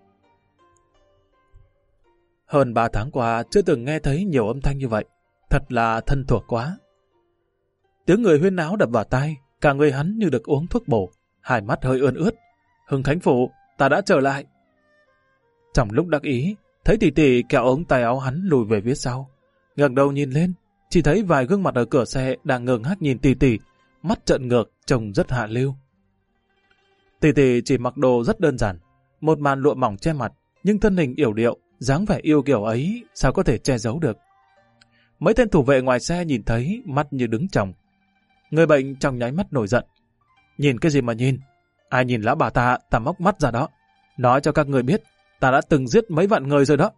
Speaker 1: Hơn 3 tháng qua chưa từng nghe thấy nhiều âm thanh như vậy, thật là thân thuộc quá. Tiếng người huyên náo đập vào tai, cả người hắn như được uống thuốc bổ, hai mắt hơi ươn ướt. Hưng Khánh phủ, ta đã trở lại. Trong lúc đắc ý, thấy tỷ tỷ kéo ống tay áo hắn lùi về phía sau, ngẩng đầu nhìn lên, chỉ thấy vài gương mặt ở cửa xe đang ngơ ngác nhìn tỷ tỷ, mắt trợn ngược, trông rất hạ lưu. Tỷ tỷ chỉ mặc đồ rất đơn giản, một màn lụa mỏng che mặt, nhưng thân hình yểu điệu, dáng vẻ yêu kiều ấy sao có thể che giấu được. Mấy tên thủ vệ ngoài xe nhìn thấy, mắt như đứng chồng. Người bệnh trong nháy mắt nổi giận. Nhìn cái gì mà nhìn? Ai nhìn lão bà ta móc mắt ra đó. Nói cho các người biết, ta đã từng giết mấy vạn người rồi đó.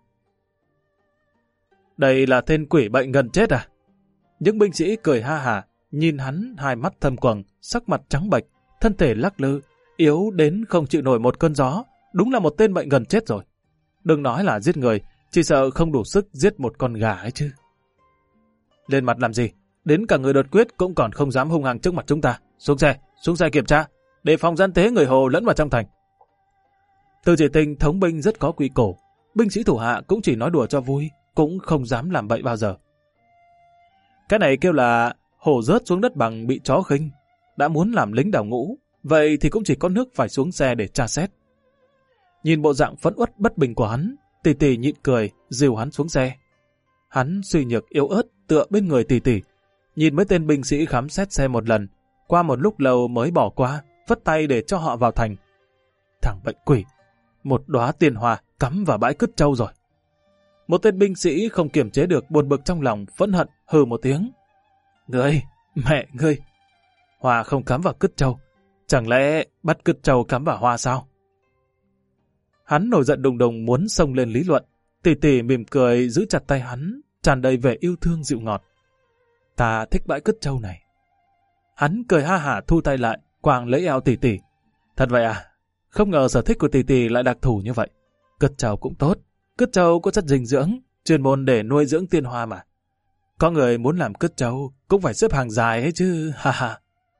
Speaker 1: Đây là tên quỷ bệnh gần chết à? Những binh sĩ cười ha hả, nhìn hắn hai mắt thâm quầng, sắc mặt trắng bệch, thân thể lắc lư, yếu đến không chịu nổi một cơn gió. Đúng là một tên bệnh gần chết rồi. Đừng nói là giết người, chỉ sợ không đủ sức giết một con gà ấy chứ. Lên mặt làm gì? đến cả người đột quyết cũng còn không dám hung hăng trước mặt chúng ta. Xuống xe kiểm tra, để phòng gian tế người Hồ lẫn vào trong thành. Từ Chỉ Tình thống binh rất có quy củ, binh sĩ thủ hạ cũng chỉ nói đùa cho vui, cũng không dám làm bậy bao giờ. Cái này kêu là hổ rớt xuống đất bằng bị chó khinh, đã muốn làm lính đào ngũ, vậy thì cũng chỉ có nước phải xuống xe để tra xét. Nhìn bộ dạng phẫn uất bất bình của hắn, Tỷ Tỷ nhịn cười, dìu hắn xuống xe. Hắn suy nhược yếu ớt tựa bên người Tỷ Tỷ, nhìn mấy tên binh sĩ khám xét xe một lần, qua một lúc lâu mới bỏ qua, vất tay để cho họ vào thành. Thằng bệnh quỷ, một đóa tiền hoa cắm vào bãi cứt trâu rồi. Một tên binh sĩ không kiềm chế được buồn bực trong lòng, phẫn hận hừ một tiếng. Mẹ ngươi, hoa không cắm vào cứt trâu, chẳng lẽ bắt cứt trâu cắm vào hoa sao? Hắn nổi giận đùng đùng muốn xông lên lý luận. Tỷ Tỷ mỉm cười giữ chặt tay hắn, tràn đầy vẻ yêu thương dịu ngọt. Ta thích bãi cứt trâu này. Hắn cười ha hả thu tay lại, quàng lấy eo Tỷ Tỷ. Thật vậy à? Không ngờ sở thích của Tỷ Tỷ lại đặc thù như vậy. Cứt trâu cũng tốt. Cứt trâu có chất dinh dưỡng, chuyên môn để nuôi dưỡng tiên hoa mà. Có người muốn làm cứt trâu cũng phải xếp hàng dài ấy chứ, ha ha.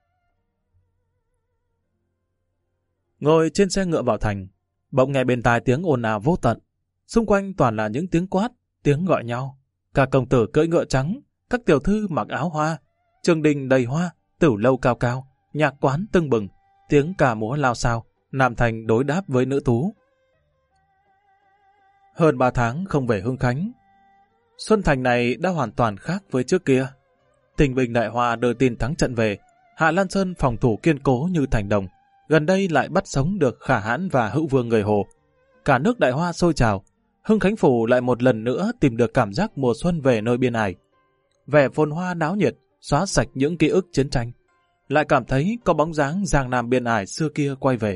Speaker 1: Ngồi trên xe ngựa vào thành, bỗng nghe bên tai tiếng ồn ào vô tận. Xung quanh toàn là những tiếng quát, tiếng gọi nhau. Cả công tử cưỡi ngựa trắng, các tiểu thư mặc áo hoa, trường đình đầy hoa, tửu lâu cao cao, nhạc quán tưng bừng, tiếng ca múa lao xao, nam thành đối đáp với nữ tú. Hơn 3 tháng không về Hưng Khánh. Xuân Thành này đã hoàn toàn khác với trước kia. Tình binh Đại Hoa đưa tin thắng trận về, Hạ Lan Sơn phòng thủ kiên cố như thành đồng, gần đây lại bắt sống được Khả Hãn và Hữu Vương người Hồ. Cả nước Đại Hoa sôi trào, Hưng Khánh Phủ lại một lần nữa tìm được cảm giác mùa xuân về nơi biên ải. Vẻ phồn hoa náo nhiệt, xóa sạch những ký ức chiến tranh, lại cảm thấy có bóng dáng Giang Nam biên ải xưa kia quay về.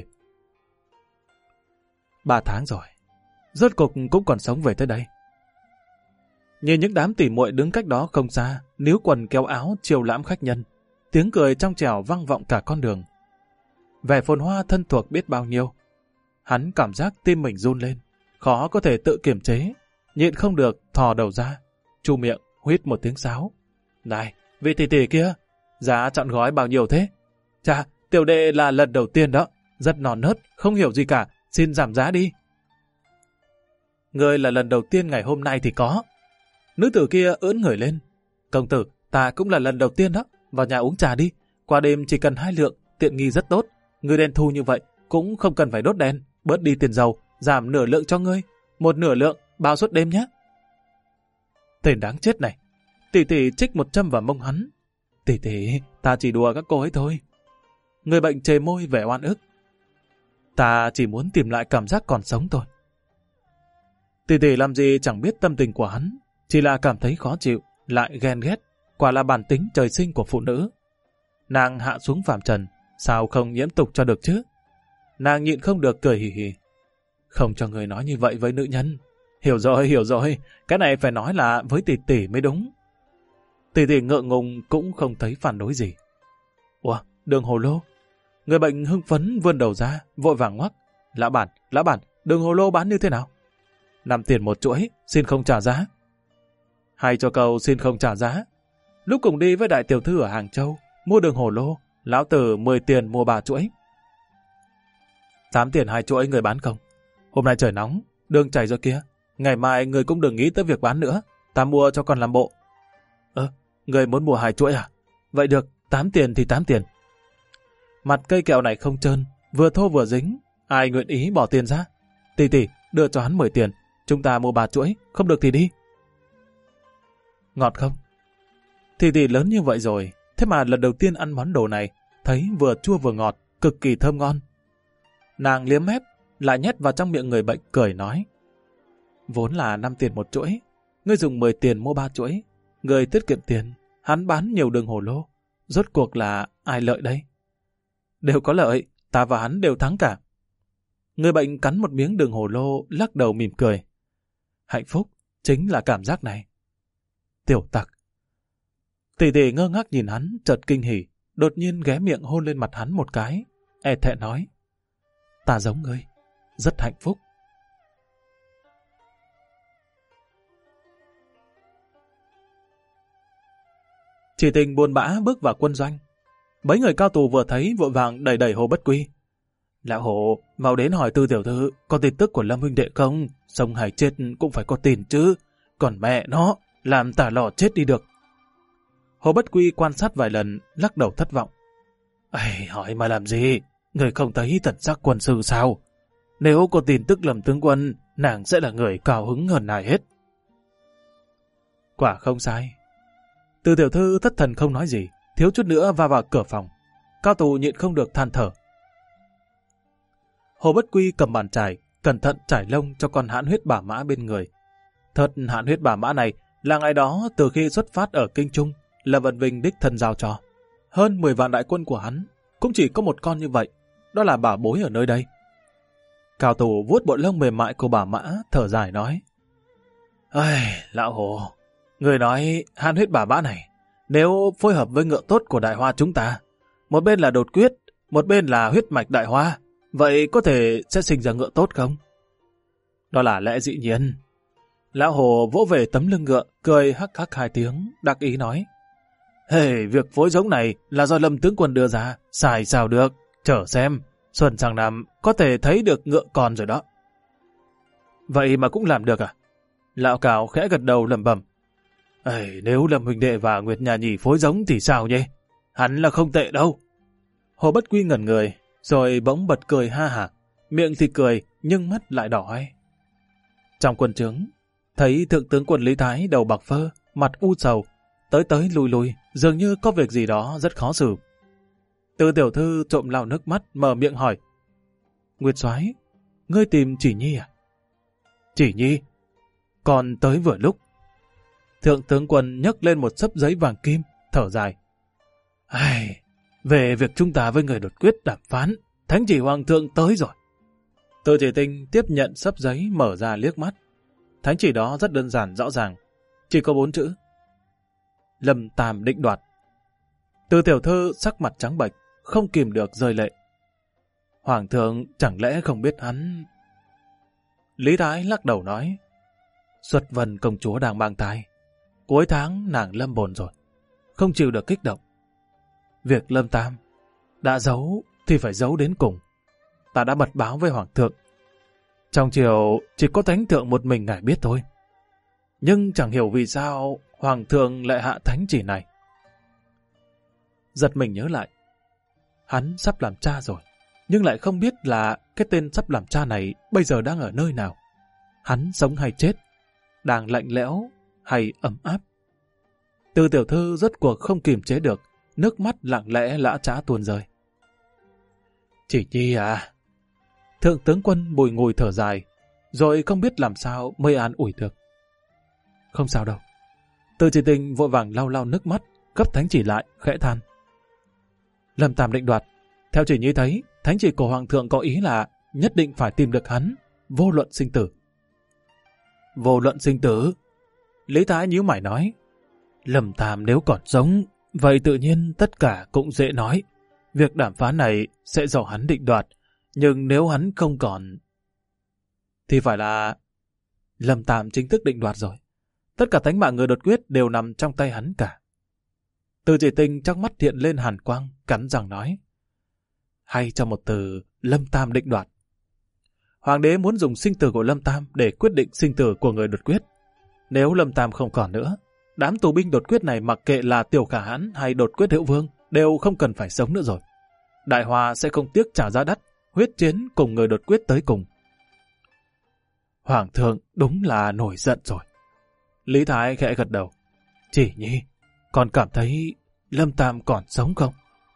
Speaker 1: 3 tháng rồi, rốt cục cũng còn sống về tới đây. Nhìn những đám tỉ muội đứng cách đó không xa, níu quần kéo áo chiều lãm khách nhân, tiếng cười trong trẻo vang vọng cả con đường. Vẻ phồn hoa thân thuộc biết bao nhiêu. Hắn cảm giác tim mình run lên, khó có thể tự kiềm chế, nhịn không được thò đầu ra, chu miệng huýt một tiếng sáo. Này, vị tỷ tỷ kia, giá chọn gói bao nhiêu thế? Chà, tiểu đệ là lần đầu tiên đó, rất non nớt, không hiểu gì cả, xin giảm giá đi. Người là lần đầu tiên ngày hôm nay thì có. Nữ tử kia ưỡn người lên. Công tử, ta cũng là lần đầu tiên đó, vào nhà uống trà đi, qua đêm chỉ cần 2 lượng, tiện nghi rất tốt. Người đen thu như vậy, cũng không cần phải đốt đèn, bớt đi tiền dầu, giảm nửa lượng cho ngươi, 1/2 lượng, bao suốt đêm nhé. Tên đáng chết này, tỷ tỷ trích một châm vào mông hắn. Tỷ tỷ, ta chỉ đùa các cô ấy thôi. Người bệnh chề môi vẻ oan ức. Ta chỉ muốn tìm lại cảm giác còn sống thôi. Tỷ tỷ làm gì chẳng biết tâm tình của hắn, chỉ là cảm thấy khó chịu, lại ghen ghét, quả là bản tính trời sinh của phụ nữ. Nàng hạ xuống phàm trần, sao không nhiễm tục cho được chứ? Nàng nhịn không được cười hì hì. Không cho người nói như vậy với nữ nhân. Hiểu rồi, cái này phải nói là với tỷ tỷ mới đúng. Tỷ tỷ ngượng ngùng cũng không thấy phản đối gì. Ủa, đường hồ lô? Người bệnh hưng phấn vươn đầu ra, vội vàng ngoắc. Lão bản, đường hồ lô bán như thế nào? 5 tiền một chuỗi, xin không trả giá. Hay cho câu xin không trả giá. Lúc cùng đi với đại tiểu thư ở Hàng Châu, mua đường hồ lô, lão tử 10 tiền mua 3 chuỗi. 8 tiền 2 chuỗi người bán không? Hôm nay trời nóng, đường chảy rồi kia. Ngày mai người cũng đừng nghĩ tới việc bán nữa, ta mua cho con làm bộ. Người muốn mua 2 chuỗi à? Vậy được, 8 tiền thì 8 tiền. Mặt cây kẹo này không trơn, vừa thô vừa dính, ai nguyện ý bỏ tiền ra? Tỷ, đưa cho hắn 10 tiền, chúng ta mua 3 chuỗi, không được thì đi. Ngọt không? Tỷ lớn như vậy rồi, thế mà lần đầu tiên ăn món đồ này, thấy vừa chua vừa ngọt, cực kỳ thơm ngon. Nàng liếm mép, lại nhét vào trong miệng người bệnh cười nói. Vốn là 5 tiền một chuỗi, ngươi dùng 10 tiền mua 3 chuỗi, người tiết kiệm tiền, hắn bán nhiều đường hồ lô. Rốt cuộc là ai lợi đây? Đều có lợi, ta và hắn đều thắng cả. Người bệnh cắn một miếng đường hồ lô, lắc đầu mỉm cười. Hạnh phúc chính là cảm giác này. Tiểu tặc. Tỷ ngơ ngác nhìn hắn, chợt kinh hỉ, đột nhiên ghé miệng hôn lên mặt hắn một cái, e thẹn nói. Ta giống ngươi, rất hạnh phúc. Chỉ Tình buồn bã bước vào quân doanh. Mấy người cao tù vừa thấy vội vàng đẩy đẩy Hồ Bất Quy. Lão Hồ, mau đến hỏi Tư tiểu thư có tin tức của Lâm huynh đệ không? Sống hay chết cũng phải có tin chứ. Còn mẹ nó, làm tả lò chết đi được. Hồ Bất Quy quan sát vài lần, lắc đầu thất vọng. Ây, hỏi mà làm gì? Người không thấy thần sắc quân sư sao? Nếu có tin tức Lâm tướng quân, nàng sẽ là người cao hứng hơn ai hết. Quả không sai. Tư tiểu thư thất thần không nói gì, thiếu chút nữa vào cửa phòng. Cao tù nhịn không được than thở. Hồ Bất Quy cầm bàn chải, cẩn thận trải lông cho con hãn huyết bà mã bên người. Thật hãn huyết bà mã này là ngày đó từ khi xuất phát ở Kinh Trung, là Vận Vinh đích thân giao cho. Hơn 10 vạn đại quân của hắn, cũng chỉ có một con như vậy, đó là bảo bối ở nơi đây. Cao tù vuốt bộ lông mềm mại của bà mã, thở dài nói. Ây, lão Hồ, người nói hãn huyết bà mã này, nếu phối hợp với ngựa tốt của Đại Hoa chúng ta, một bên là đột quyết, một bên là huyết mạch Đại Hoa, vậy có thể sẽ sinh ra ngựa tốt không? Đó là lẽ dĩ nhiên. Lão Hồ vỗ về tấm lưng ngựa, cười hắc hắc 2 tiếng, đắc ý nói. Hey, việc phối giống này là do Lâm tướng quân đưa ra, xài sao được, chờ xem, xuân sang năm có thể thấy được ngựa con rồi đó. Vậy mà cũng làm được à? Lão Cào khẽ gật đầu lẩm bẩm. Nếu Lâm huynh đệ và Nguyệt Nhà Nhì phối giống thì sao nhỉ? Hắn là không tệ đâu. Hồ Bất Quy ngẩn người, rồi bỗng bật cười ha hả, miệng thì cười nhưng mắt lại đỏ hoe. Trong quân trướng, thấy thượng tướng quân Lý Thái đầu bạc phơ, mặt u sầu, tới lui lui, dường như có việc gì đó rất khó xử. Tư tiểu thư trộm lau nước mắt, mở miệng hỏi. Nguyệt soái, ngươi tìm Chỉ Nhi à? Chỉ Nhi? Còn tới vừa lúc. Thượng tướng quân nhấc lên một xấp giấy vàng kim, thở dài. Về việc chúng ta với người đột quyết đàm phán, thánh chỉ hoàng thượng tới rồi. Tư Chỉ Tinh tiếp nhận xấp giấy, mở ra liếc mắt. Thánh chỉ đó rất đơn giản rõ ràng, chỉ có 4 chữ. Lâm Tam định đoạt. Tư tiểu thư sắc mặt trắng bệch, không kìm được rơi lệ. Hoàng thượng chẳng lẽ không biết hắn? Lý Thái lắc đầu nói. Xuất Vân công chúa đang mang thai, cuối tháng nàng lâm bồn rồi, không chịu được kích động. Việc Lâm Tam đã giấu thì phải giấu đến cùng. Ta đã mật báo với Hoàng thượng. Trong triều chỉ có thánh thượng một mình ngài biết thôi. Nhưng chẳng hiểu vì sao Hoàng thượng lại hạ thánh chỉ này. Giật mình nhớ lại. Hắn sắp làm cha rồi, nhưng lại không biết là cái tên sắp làm cha này bây giờ đang ở nơi nào. Hắn sống hay chết, đang lạnh lẽo hay ấm áp. Tư tiểu thư rốt cuộc không kiềm chế được, nước mắt lặng lẽ lã chã tuôn rơi. Chỉ Nhi à? Thượng tướng quân bùi ngùi thở dài, rồi không biết làm sao mới an ủi được. Không sao đâu. Tư Chỉ Tinh vội vàng lau lau nước mắt, gấp thánh chỉ lại, khẽ than. Lâm Tam định đoạt. Theo Chỉ Nhi thấy, thánh chỉ của Hoàng thượng có ý là nhất định phải tìm được hắn, vô luận sinh tử. Vô luận sinh tử? Lý Thái nhíu mày nói. Lâm Tam nếu còn sống, vậy tự nhiên tất cả cũng dễ nói. Việc đàm phán này sẽ do hắn định đoạt, nhưng nếu hắn không còn, thì phải là Lâm Tam chính thức định đoạt rồi. Tất cả tánh mạng người đột quyết đều nằm trong tay hắn cả. Tư Chỉ Tinh trong mắt hiện lên hàn quang, cắn răng nói. Hay cho một từ Lâm Tam định đoạt. Hoàng đế muốn dùng sinh tử của Lâm Tam để quyết định sinh tử của người đột quyết. Nếu Lâm Tam không còn nữa, đám tù binh đột quyết này mặc kệ là Tiểu Khả Hãn hay đột quyết Hữu Vương đều không cần phải sống nữa rồi. Đại Hoa sẽ không tiếc trả giá đắt, huyết chiến cùng người đột quyết tới cùng. Hoàng thượng đúng là nổi giận rồi. Lý Thái khẽ gật đầu. Chỉ Nhi, còn cảm thấy Lâm Tam còn sống không?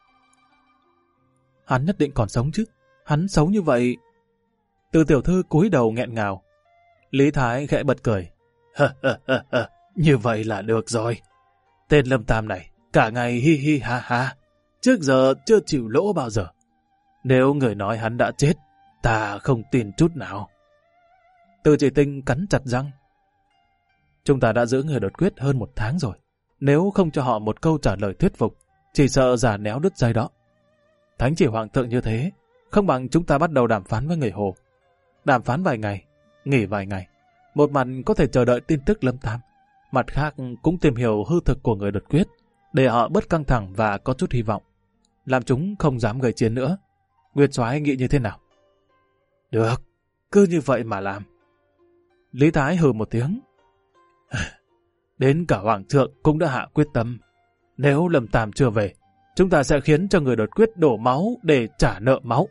Speaker 1: Hắn nhất định còn sống chứ. Hắn xấu như vậy. Từ tiểu thư cúi đầu nghẹn ngào. Lý Thái khẽ bật cười. Như vậy là được rồi. Tên Lâm Tam này cả ngày hi hi ha ha, trước giờ chưa chịu lỗ bao giờ. Nếu người nói hắn đã chết, ta không tin chút nào. Từ Chỉ Tinh cắn chặt răng. Chúng ta đã giữ người đột quyết hơn 1 tháng rồi. Nếu không cho họ một câu trả lời thuyết phục, chỉ sợ giả néo đứt dây đó. Thánh chỉ hoàng thượng như thế, không bằng chúng ta bắt đầu đàm phán với người Hồ. Đàm phán vài ngày, nghỉ vài ngày. Một mặt có thể chờ đợi tin tức Lâm Tam, mặt khác cũng tìm hiểu hư thực của người đột quyết. để họ bớt căng thẳng và có chút hy vọng, làm chúng không dám gây chiến nữa. Nguyên soái nghĩ như thế nào? Được, cứ như vậy mà làm. Lý Thái hừ một tiếng. Đến cả hoàng thượng cũng đã hạ quyết tâm. Nếu Lâm Tam chưa về, chúng ta sẽ khiến cho người đột quyết đổ máu để trả nợ máu.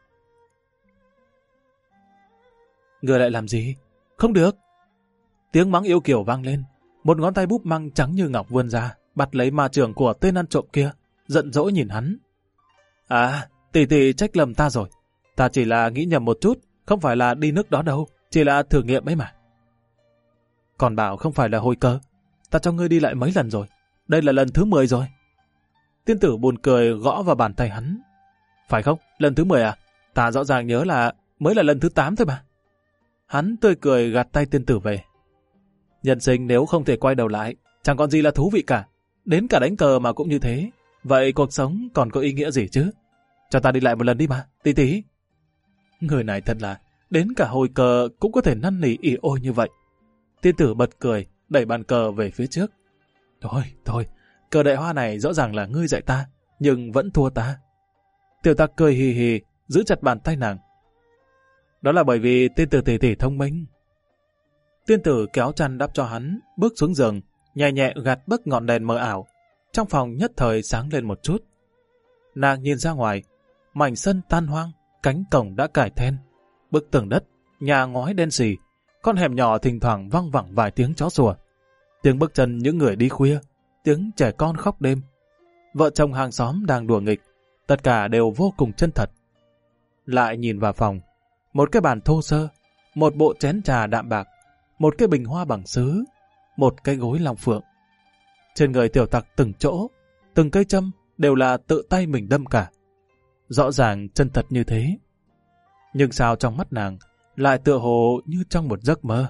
Speaker 1: Người lại làm gì? Không được. Tiếng mắng yêu kiều vang lên. Một ngón tay búp măng trắng như ngọc vươn ra, bắt lấy ma trưởng của tên ăn trộm kia, giận dỗi nhìn hắn. À, tỷ trách lầm ta rồi. Ta chỉ là nghĩ nhầm một chút, không phải là đi nước đó đâu, chỉ là thử nghiệm ấy mà. Còn bảo không phải là hồi cơ, ta cho ngươi đi lại mấy lần rồi, đây là lần thứ 10 rồi. Tiên tử buồn cười gõ vào bàn tay hắn. Phải không? Lần thứ 10 à? Ta rõ ràng nhớ là mới là lần thứ 8 thôi mà. Hắn tươi cười gạt tay tiên tử về. Nhân sinh nếu không thể quay đầu lại, chẳng còn gì là thú vị cả. Đến cả đánh cờ mà cũng như thế. Vậy cuộc sống còn có ý nghĩa gì chứ? Cho ta đi lại một lần đi mà, tí. Người này thật là, đến cả hồi cờ cũng có thể năn nỉ ỉ ôi như vậy. Tiên tử bật cười, đẩy bàn cờ về phía trước. Thôi, cờ đại hoa này rõ ràng là ngươi dạy ta, nhưng vẫn thua ta. Tiểu Tặc cười hì hì, giữ chặt bàn tay nàng. Đó là bởi vì tiên tử tỷ thông minh. Tiên tử kéo chăn đắp cho hắn, bước xuống giường, nhẹ nhẹ gạt bấc ngọn đèn mờ ảo. Trong phòng nhất thời sáng lên một chút. Nàng nhìn ra ngoài, mảnh sân tan hoang, cánh cổng đã cải then, bức tường đất, nhà ngói đen xì, con hẻm nhỏ thỉnh thoảng văng vẳng vài tiếng chó sủa, tiếng bước chân những người đi khuya, tiếng trẻ con khóc đêm. Vợ chồng hàng xóm đang đùa nghịch, tất cả đều vô cùng chân thật. Lại nhìn vào phòng, một cái bàn thô sơ, một bộ chén trà đạm bạc, một cái bình hoa bằng sứ, một cái gối long phượng. Trên người Tiểu Tặc từng chỗ, từng cây châm đều là tự tay mình đâm cả. Rõ ràng chân thật như thế. Nhưng sao trong mắt nàng lại tựa hồ như trong một giấc mơ?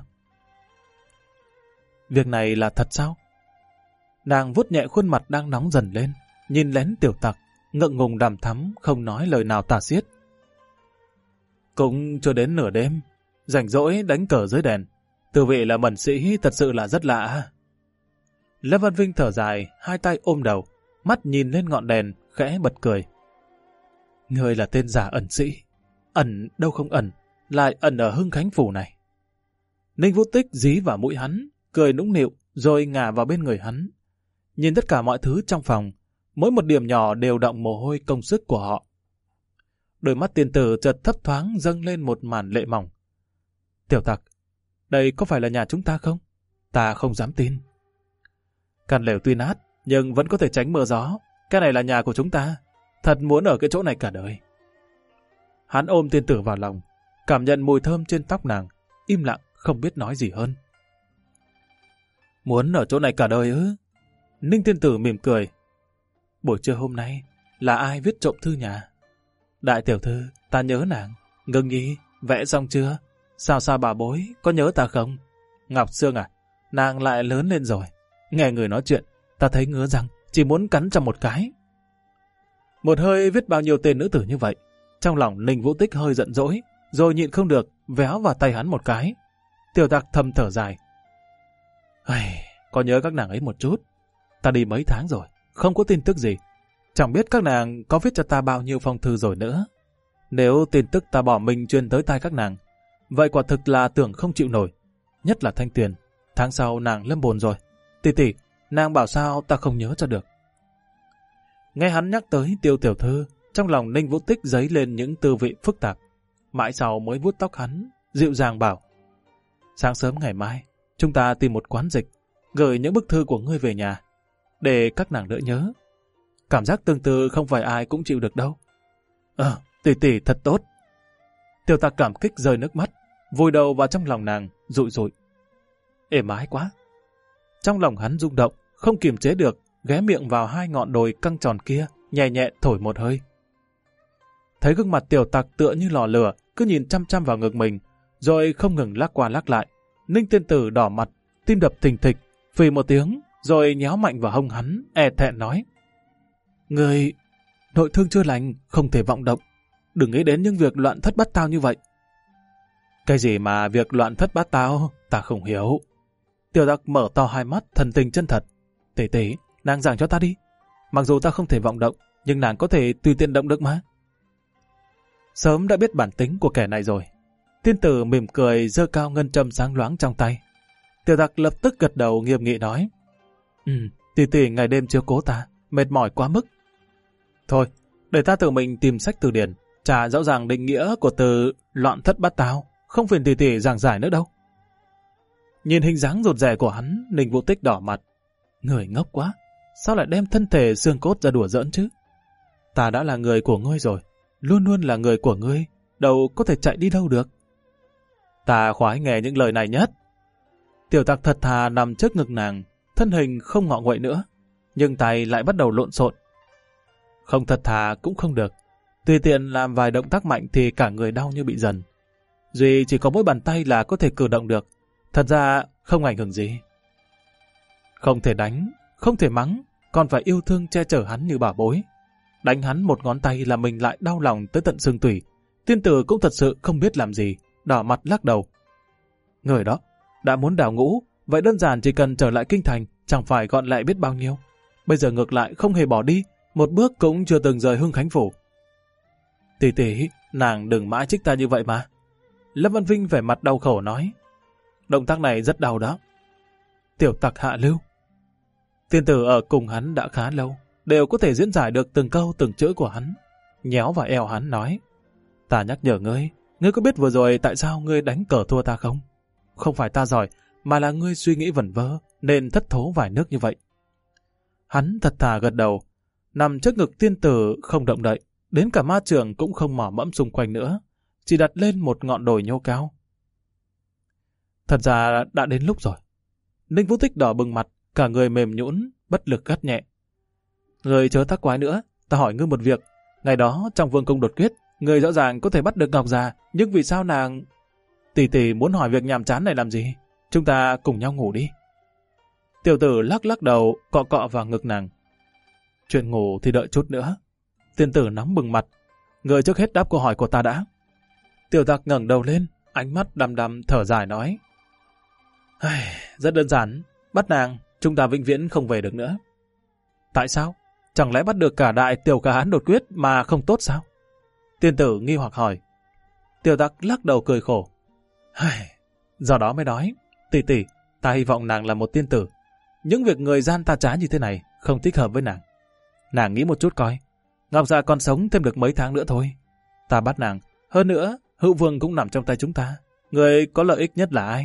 Speaker 1: Việc này là thật sao? Nàng vuốt nhẹ khuôn mặt đang nóng dần lên, nhìn lén Tiểu Tặc, ngượng ngùng đằm thắm, không nói lời nào tà xiết. Cũng chưa đến nửa đêm, rảnh rỗi đánh cờ dưới đèn. Tư vị là mẩn sĩ thật sự là rất lạ. Lâm Văn Vinh thở dài, hai tay ôm đầu, mắt nhìn lên ngọn đèn, khẽ bật cười. Ngươi là tên giả ẩn sĩ. Ẩn đâu không ẩn, lại ẩn ở Hưng Khánh Phủ này. Ninh Vũ Tích dí vào mũi hắn, cười nũng nịu, rồi ngả vào bên người hắn. Nhìn tất cả mọi thứ trong phòng, mỗi một điểm nhỏ đều động mồ hôi công sức của họ. Đôi mắt tiên tử chợt thấp thoáng dâng lên một màn lệ mỏng. Tiểu Tặc, đây có phải là nhà chúng ta không? Ta không dám tin. Căn lều tuy nát, nhưng vẫn có thể tránh mưa gió. Cái này là nhà của chúng ta. Thật muốn ở cái chỗ này cả đời. Hắn ôm tiên tử vào lòng, cảm nhận mùi thơm trên tóc nàng, im lặng không biết nói gì hơn. Muốn ở chỗ này cả đời ư? Ninh tiên tử mỉm cười. Buổi trưa hôm nay là ai viết trộm thư nhà? Đại tiểu thư, ta nhớ nàng. Ngưng nhi, vẽ xong chưa? Sao bà bối, có nhớ ta không? Ngọc Sương à, nàng lại lớn lên rồi. Nghe người nói chuyện, ta thấy ngứa răng, chỉ muốn cắn cho một cái. Một hơi viết bao nhiêu tên nữ tử như vậy. Trong lòng Ninh Vũ Tích hơi giận dỗi, rồi nhịn không được, véo vào tay hắn một cái. Tiểu Tặc thầm thở dài. Có nhớ các nàng ấy một chút. Ta đi mấy tháng rồi, không có tin tức gì. Chẳng biết các nàng có viết cho ta bao nhiêu phong thư rồi nữa. Nếu tin tức ta bỏ mình truyền tới tai các nàng, vậy quả thực là tưởng không chịu nổi. Nhất là Thanh Tuyền, tháng sau nàng lâm bồn rồi. Tỷ, nàng bảo sao ta không nhớ cho được. Nghe hắn nhắc tới Tiêu tiểu thư, trong lòng Ninh Vũ Tích dấy lên những tư vị phức tạp. Mãi sau mới vuốt tóc hắn, dịu dàng bảo. Sáng sớm ngày mai, chúng ta tìm một quán dịch, gửi những bức thư của ngươi về nhà, để các nàng đỡ nhớ. Cảm giác tương tự không phải ai cũng chịu được đâu. Tỷ thật tốt. Tiểu Tặc cảm kích rơi nước mắt, vùi đầu vào trong lòng nàng, rụi rụi. Êm ái quá. Trong lòng hắn rung động, không kiềm chế được, ghé miệng vào hai ngọn đồi căng tròn kia, nhẹ nhẹ thổi một hơi. Thấy gương mặt Tiểu Tặc tựa như lò lửa, cứ nhìn chăm chăm vào ngực mình, rồi không ngừng lắc qua lắc lại. Ninh tiên tử đỏ mặt, tim đập thình thịch, phì một tiếng, rồi nhéo mạnh vào hông hắn, e thẹn nói. Người nội thương chưa lành, không thể vọng động. Đừng nghĩ đến những việc loạn thất bát tao như vậy. Cái gì mà việc loạn thất bát tao, ta không hiểu. Tiểu Tặc mở to hai mắt, thần tình chân thật. Tỷ, nàng giảng cho ta đi. Mặc dù ta không thể vọng động, nhưng nàng có thể tùy tiện động được mà. Sớm đã biết bản tính của kẻ này rồi. Tiên tử mỉm cười giơ cao ngân châm sáng loáng trong tay. Tiểu Tặc lập tức gật đầu nghiêm nghị nói: tỷ tỷ ngày đêm chiếu cố ta, mệt mỏi quá mức. Thôi, để ta tự mình tìm sách từ điển, trả rõ ràng định nghĩa của từ loạn thất bát tao, không phiền tỷ tỷ giảng giải nữa đâu. Nhìn hình dáng rụt rè của hắn, Ninh Vũ Tích đỏ mặt. Người ngốc quá, sao lại đem thân thể xương cốt ra đùa giỡn chứ? Ta đã là người của ngươi rồi, luôn luôn là người của ngươi, đâu có thể chạy đi đâu được. Ta khoái nghe những lời này nhất. Tiểu Tặc thật thà nằm trước ngực nàng, thân hình không ngọ nguậy nữa, nhưng tay lại bắt đầu lộn xộn. Không thật thà cũng không được, tùy tiện làm vài động tác mạnh thì cả người đau như bị dần. Duy chỉ có mỗi bàn tay là có thể cử động được, thật ra không ảnh hưởng gì. Không thể đánh, không thể mắng, còn phải yêu thương che chở hắn như bảo bối. Đánh hắn một ngón tay là mình lại đau lòng tới tận xương tủy. Tiên tử cũng thật sự không biết làm gì, đỏ mặt lắc đầu. Người đó, đã muốn đào ngũ, vậy đơn giản chỉ cần trở lại kinh thành, chẳng phải gọn lại biết bao nhiêu. Bây giờ ngược lại không hề bỏ đi, một bước cũng chưa từng rời Hưng Khánh Phủ. Tỷ tỷ, nàng đừng mãi trích ta như vậy mà. Lâm Văn Vinh vẻ mặt đau khổ nói. Động tác này rất đau đó. Tiểu Tặc hạ lưu. Tiên tử ở cùng hắn đã khá lâu, đều có thể diễn giải được từng câu từng chữ của hắn. Nhéo vào eo hắn nói. Ta nhắc nhở ngươi, ngươi có biết vừa rồi tại sao ngươi đánh cờ thua ta không? Không phải ta giỏi, mà là ngươi suy nghĩ vẩn vơ, nên thất thố vài nước như vậy. Hắn thật thà gật đầu, nằm trước ngực tiên tử không động đậy, đến cả ma trường cũng không mò mẫm xung quanh nữa, chỉ đặt lên một ngọn đồi nhô cao. Thật ra đã đến lúc rồi. Ninh Vũ Tích đỏ bừng mặt, cả người mềm nhũn, bất lực gắt nhẹ. Người chớ thắc quái nữa, ta hỏi ngươi một việc. Ngày đó trong vương cung đột quyết, người rõ ràng có thể bắt được Ngọc già, nhưng vì sao nàng... Tỷ tỷ muốn hỏi việc nhàm chán này làm gì? Chúng ta cùng nhau ngủ đi. Tiểu tử lắc lắc đầu, cọ cọ vào ngực nàng. Chuyện ngủ thì đợi chút nữa. Tiên tử nóng bừng mặt. Người trước hết đáp câu hỏi của ta đã. Tiểu Tặc ngẩng đầu lên, ánh mắt đăm đăm thở dài nói. Rất đơn giản, bắt nàng, chúng ta vĩnh viễn không về được nữa. Tại sao? Chẳng lẽ bắt được cả đại tiểu cả hán đột quyết mà không tốt sao? Tiên tử nghi hoặc hỏi. Tiểu Tặc lắc đầu cười khổ. Do đó mới nói, tỷ tỷ, ta hy vọng nàng là một tiên tử. Những việc người gian ta trá như thế này không thích hợp với nàng. Nàng nghĩ một chút coi, Ngọc già còn sống thêm được mấy tháng nữa thôi. Ta bắt nàng, hơn nữa, Hữu Vương cũng nằm trong tay chúng ta. Người có lợi ích nhất là ai?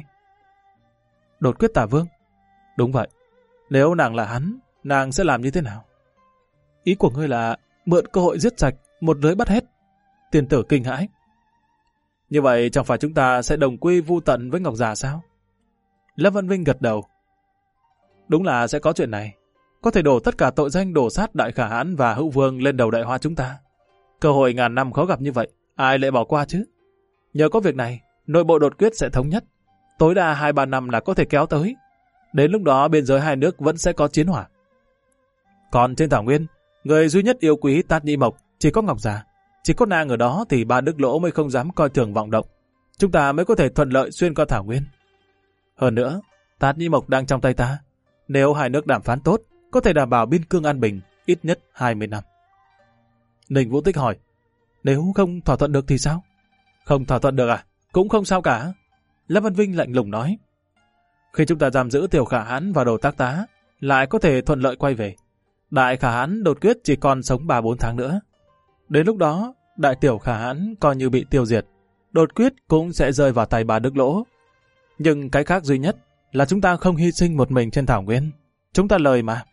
Speaker 1: Đột quyết Tả Vương. Đúng vậy. Nếu nàng là hắn, nàng sẽ làm như thế nào? Ý của ngươi là mượn cơ hội giết sạch, một lưới bắt hết. Tiên tử kinh hãi. Như vậy chẳng phải chúng ta sẽ đồng quy vu tận với Ngọc già sao? Lâm Văn Vinh gật đầu. Đúng là sẽ có chuyện này. Có thể đổ tất cả tội danh đổ sát Đại Khả Hãn và Hữu Vương lên đầu Đại Hoa chúng ta. Cơ hội ngàn năm khó gặp như vậy, ai lại bỏ qua chứ? Nhờ có việc này, nội bộ đột quyết sẽ thống nhất. Tối đa 2-3 năm là có thể kéo tới. Đến lúc đó biên giới hai nước vẫn sẽ có chiến hỏa. Còn trên Thảo Nguyên, người duy nhất yêu quý Tát Nhĩ Mộc chỉ có Ngọc già. Chỉ có nàng ở đó thì ba Đức Lỗ mới không dám coi thường vọng động. Chúng ta mới có thể thuận lợi xuyên qua Thảo Nguyên. Hơn nữa, Tát Nhĩ Mộc đang trong tay ta. Nếu hai nước đàm phán tốt, có thể đảm bảo biên cương an bình ít nhất 20 năm. Ninh Vũ Tích hỏi, nếu không thỏa thuận được thì sao? Không thỏa thuận được à? Cũng không sao cả. Lâm Văn Vinh lạnh lùng nói. Khi chúng ta giam giữ Tiểu Khả Hãn và Đồ Tác Tá, lại có thể thuận lợi quay về. Đại Khả Hãn đột quyết chỉ còn sống 3-4 tháng nữa. Đến lúc đó, Đại Tiểu Khả Hãn coi như bị tiêu diệt. Đột quyết cũng sẽ rơi vào tay bà Đức Lỗ. Nhưng cái khác duy nhất là chúng ta không hy sinh một mình trên Thảo Nguyên. Chúng ta lời mà.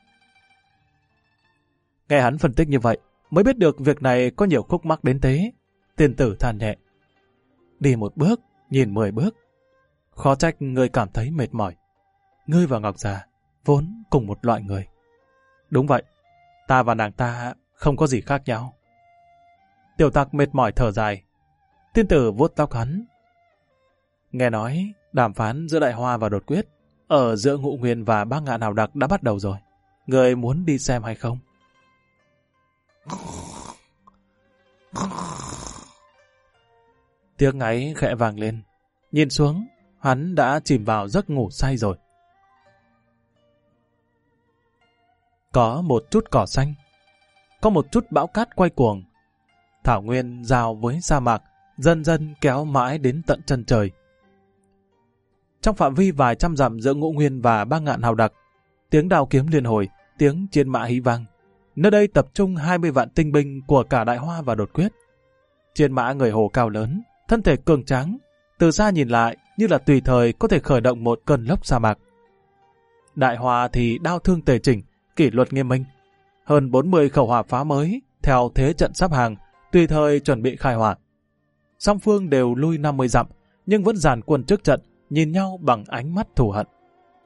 Speaker 1: Nghe hắn phân tích như vậy, mới biết được việc này có nhiều khúc mắc đến thế. Tiên tử than nhẹ. Đi một bước, nhìn 10 bước. Khó trách ngươi cảm thấy mệt mỏi. Ngươi và Ngọc già vốn cùng một loại người. Đúng vậy, ta và nàng ta không có gì khác nhau. Tiểu Tặc mệt mỏi thở dài. Tiên tử vuốt tóc hắn. Nghe nói, đàm phán giữa Đại Hoa và Đột Quyết ở giữa Ngũ Nguyên và Bác Ngạn Hào Đặc đã bắt đầu rồi. Người muốn đi xem hay không? Tiếng ngáy khẽ vang lên. Nhìn xuống, hắn đã chìm vào giấc ngủ say rồi. có một chút cỏ xanh, có một chút bão cát quay cuồng. Thảo nguyên giao với sa mạc, dần dần kéo mãi đến tận chân trời. Trong phạm vi vài trăm dặm giữa Ngũ Nguyên và Ba Ngạn Hào Đặc, tiếng đao kiếm liên hồi, tiếng chiến mã hí vang. Nơi đây tập trung 20 vạn tinh binh của cả Đại Hoa và Đột Quyết. Chiến mã người Hồ cao lớn, thân thể cường tráng, từ xa nhìn lại như là tùy thời có thể khởi động một cơn lốc sa mạc. Đại Hoa thì đao thương tề chỉnh, kỷ luật nghiêm minh. Hơn 40 khẩu hỏa phá mới, theo thế trận sắp hàng, tùy thời chuẩn bị khai hỏa. Song phương đều lui 50 dặm, nhưng vẫn dàn quân trước trận, nhìn nhau bằng ánh mắt thù hận.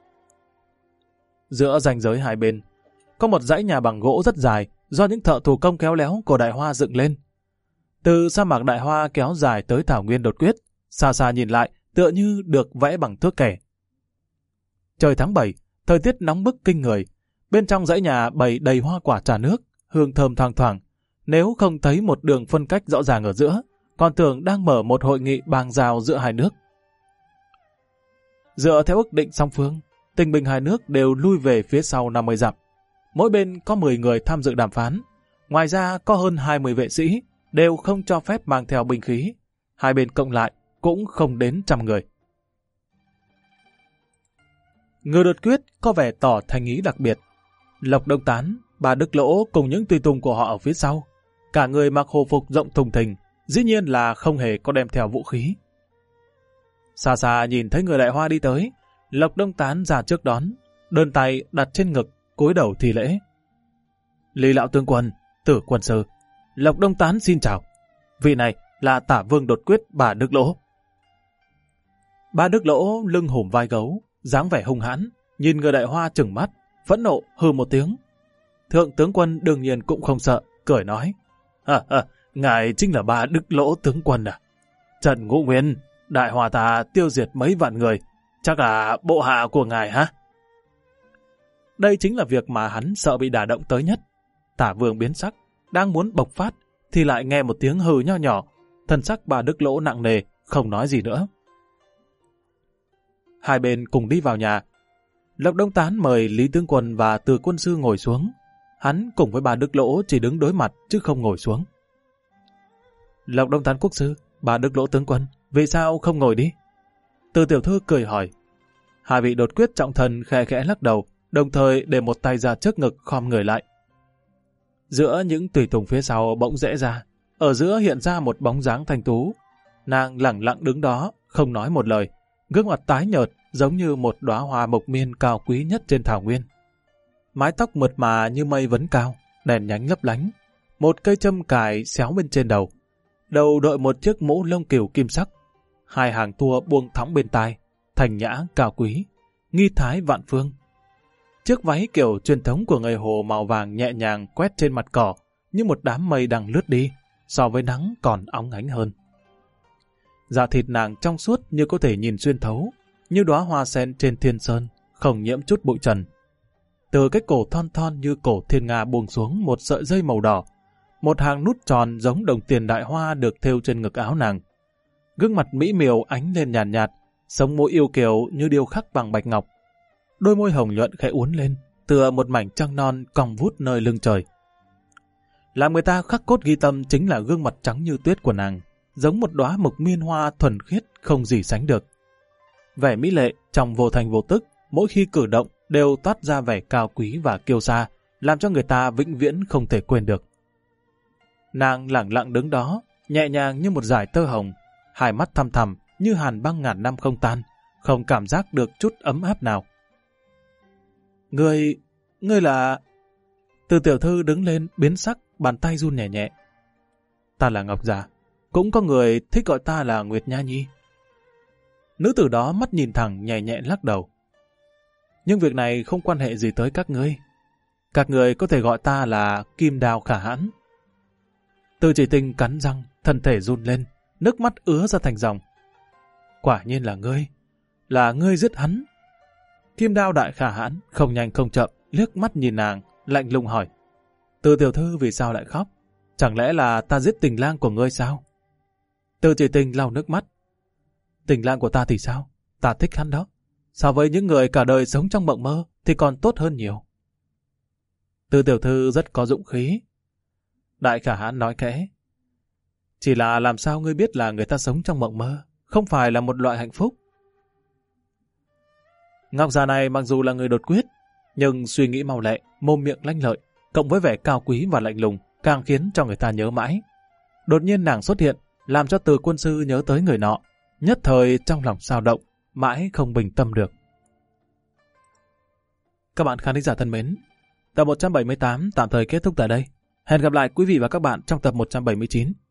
Speaker 1: Giữa ranh giới hai bên, có một dãy nhà bằng gỗ rất dài do những thợ thủ công khéo léo của Đại Hoa dựng lên. Từ sa mạc Đại Hoa kéo dài tới thảo nguyên Đột Quyết, xa xa nhìn lại tựa như được vẽ bằng thước kẻ. Trời tháng 7, thời tiết nóng bức kinh người. Bên trong dãy nhà bày đầy hoa quả trà nước, hương thơm thoang thoảng. Nếu không thấy một đường phân cách rõ ràng ở giữa, còn tưởng đang mở một hội nghị bang giao giữa hai nước. Dựa theo ước định song phương, tinh binh hai nước đều lui về phía sau 50 dặm. Mỗi bên có 10 người tham dự đàm phán. Ngoài ra có hơn 20 vệ sĩ, đều không cho phép mang theo binh khí. Hai bên cộng lại cũng không đến 100 người. Người Đột Quyết có vẻ tỏ thành ý đặc biệt. Lộc Đông Tán, Ba Đức Lỗ cùng những tùy tùng của họ ở phía sau. Cả người mặc hồ phục rộng thùng thình, dĩ nhiên là không hề có đem theo vũ khí. Xa xa nhìn thấy người Đại Hoa đi tới, Lộc Đông Tán ra trước đón, đơn tay đặt trên ngực, cúi đầu thi lễ. Lý lão tướng quân, Tử quân sư, Lộc Đông Tán xin chào. Vị này là Tả Vương Đột Quyết Ba Đức Lỗ. Ba Đức Lỗ lưng hùm vai gấu, dáng vẻ hung hãn, nhìn người Đại Hoa trừng mắt, phẫn nộ hừ một tiếng. Thượng tướng quân đương nhiên cũng không sợ, cười nói: ngài chính là Ba Đức Lỗ tướng quân à? Trận Ngũ Nguyên, Đại Hoa ta tiêu diệt mấy vạn người, chắc là bộ hạ của ngài hả? Đây chính là việc mà hắn sợ bị đả động tới nhất. Tả Vương biến sắc, đang muốn bộc phát, thì lại nghe một tiếng hừ nho nhỏ, thân sắc Ba Đức Lỗ nặng nề, không nói gì nữa. Hai bên cùng đi vào nhà. Lộc Đông Tán mời Lý tướng quân và Từ quân sư ngồi xuống. Hắn cùng với Ba Đức Lỗ chỉ đứng đối mặt chứ không ngồi xuống. Lộc Đông Tán quốc sư, Ba Đức Lỗ tướng quân, vì sao không ngồi đi? Từ tiểu thư cười hỏi. Hai vị Đột Quyết trọng thần khẽ khẽ lắc đầu, đồng thời để một tay ra trước ngực khom người lại. Giữa những tùy tùng phía sau bỗng rẽ ra, ở giữa hiện ra một bóng dáng thanh tú. Nàng lẳng lặng đứng đó, không nói một lời, gương mặt tái nhợt giống như một đóa hoa mộc miên cao quý nhất trên thảo nguyên. Mái tóc mượt mà như mây vấn cao, đèn nhánh lấp lánh, một cây châm cài xéo bên trên đầu. Đầu đội một chiếc mũ lông cừu kim sắc, hai hàng tua buông thõng bên tai, thành nhã cao quý, nghi thái vạn phương. Chiếc váy kiểu truyền thống của người Hồ màu vàng nhẹ nhàng quét trên mặt cỏ như một đám mây đang lướt đi, so với nắng còn óng ánh hơn. Da thịt nàng trong suốt như có thể nhìn xuyên thấu, như đóa hoa sen trên thiên sơn, không nhiễm chút bụi trần. Từ cái cổ thon thon như cổ thiên nga buông xuống một sợi dây màu đỏ, một hàng nút tròn giống đồng tiền Đại Hoa được thêu trên ngực áo nàng. Gương mặt mỹ miều ánh lên nhàn nhạt, sống mũi yêu kiều như điêu khắc bằng bạch ngọc. Đôi môi hồng nhuận khẽ uốn lên, tựa một mảnh trăng non cong vút nơi lưng trời. Làm người ta khắc cốt ghi tâm chính là gương mặt trắng như tuyết của nàng, giống một đóa mộc miên hoa thuần khiết không gì sánh được. Vẻ mỹ lệ trong vô thành vô tức, mỗi khi cử động đều toát ra vẻ cao quý và kiêu sa, làm cho người ta vĩnh viễn không thể quên được. Nàng lẳng lặng đứng đó, nhẹ nhàng như một dải tơ hồng, hai mắt thăm thẳm như hàn băng ngàn năm không tan, không cảm giác được chút ấm áp nào. Ngươi là... Từ tiểu thư đứng lên biến sắc, bàn tay run nhẹ nhẹ. Ta là Ngọc Già, cũng có người thích gọi ta là Nguyệt Nha Nhi. Nữ tử đó mắt nhìn thẳng nhẹ nhẹ lắc đầu. Nhưng việc này không quan hệ gì tới các ngươi. Các người có thể gọi ta là Kim Đao Khả Hãn. Từ Chỉ Tình cắn răng, thân thể run lên, nước mắt ứa ra thành dòng. Quả nhiên là ngươi giết hắn. Kim Đao Đại Khả Hãn không nhanh không chậm liếc mắt nhìn nàng, lạnh lùng hỏi: Từ tiểu thư vì sao lại khóc? Chẳng lẽ là ta giết tình lang của ngươi sao? Từ Chỉ Tình lau nước mắt. Tình lang của ta thì sao? Ta thích hắn đó. So với những người cả đời sống trong mộng mơ thì còn tốt hơn nhiều. Từ tiểu thư rất có dụng khí. Đại khả hãn nói khẽ. Chỉ là làm sao ngươi biết là người ta sống trong mộng mơ, không phải là một loại hạnh phúc. Ngọc già này mặc dù là người đột quyết, nhưng suy nghĩ mau lẹ, mồm miệng lanh lợi, cộng với vẻ cao quý và lạnh lùng, càng khiến cho người ta nhớ mãi. Đột nhiên nàng xuất hiện, làm cho Từ quân sư nhớ tới người nọ, nhất thời trong lòng xao động, mãi không bình tâm được. Các bạn khán thính giả thân mến, tập 178 tạm thời kết thúc tại đây. Hẹn gặp lại quý vị và các bạn trong tập 179.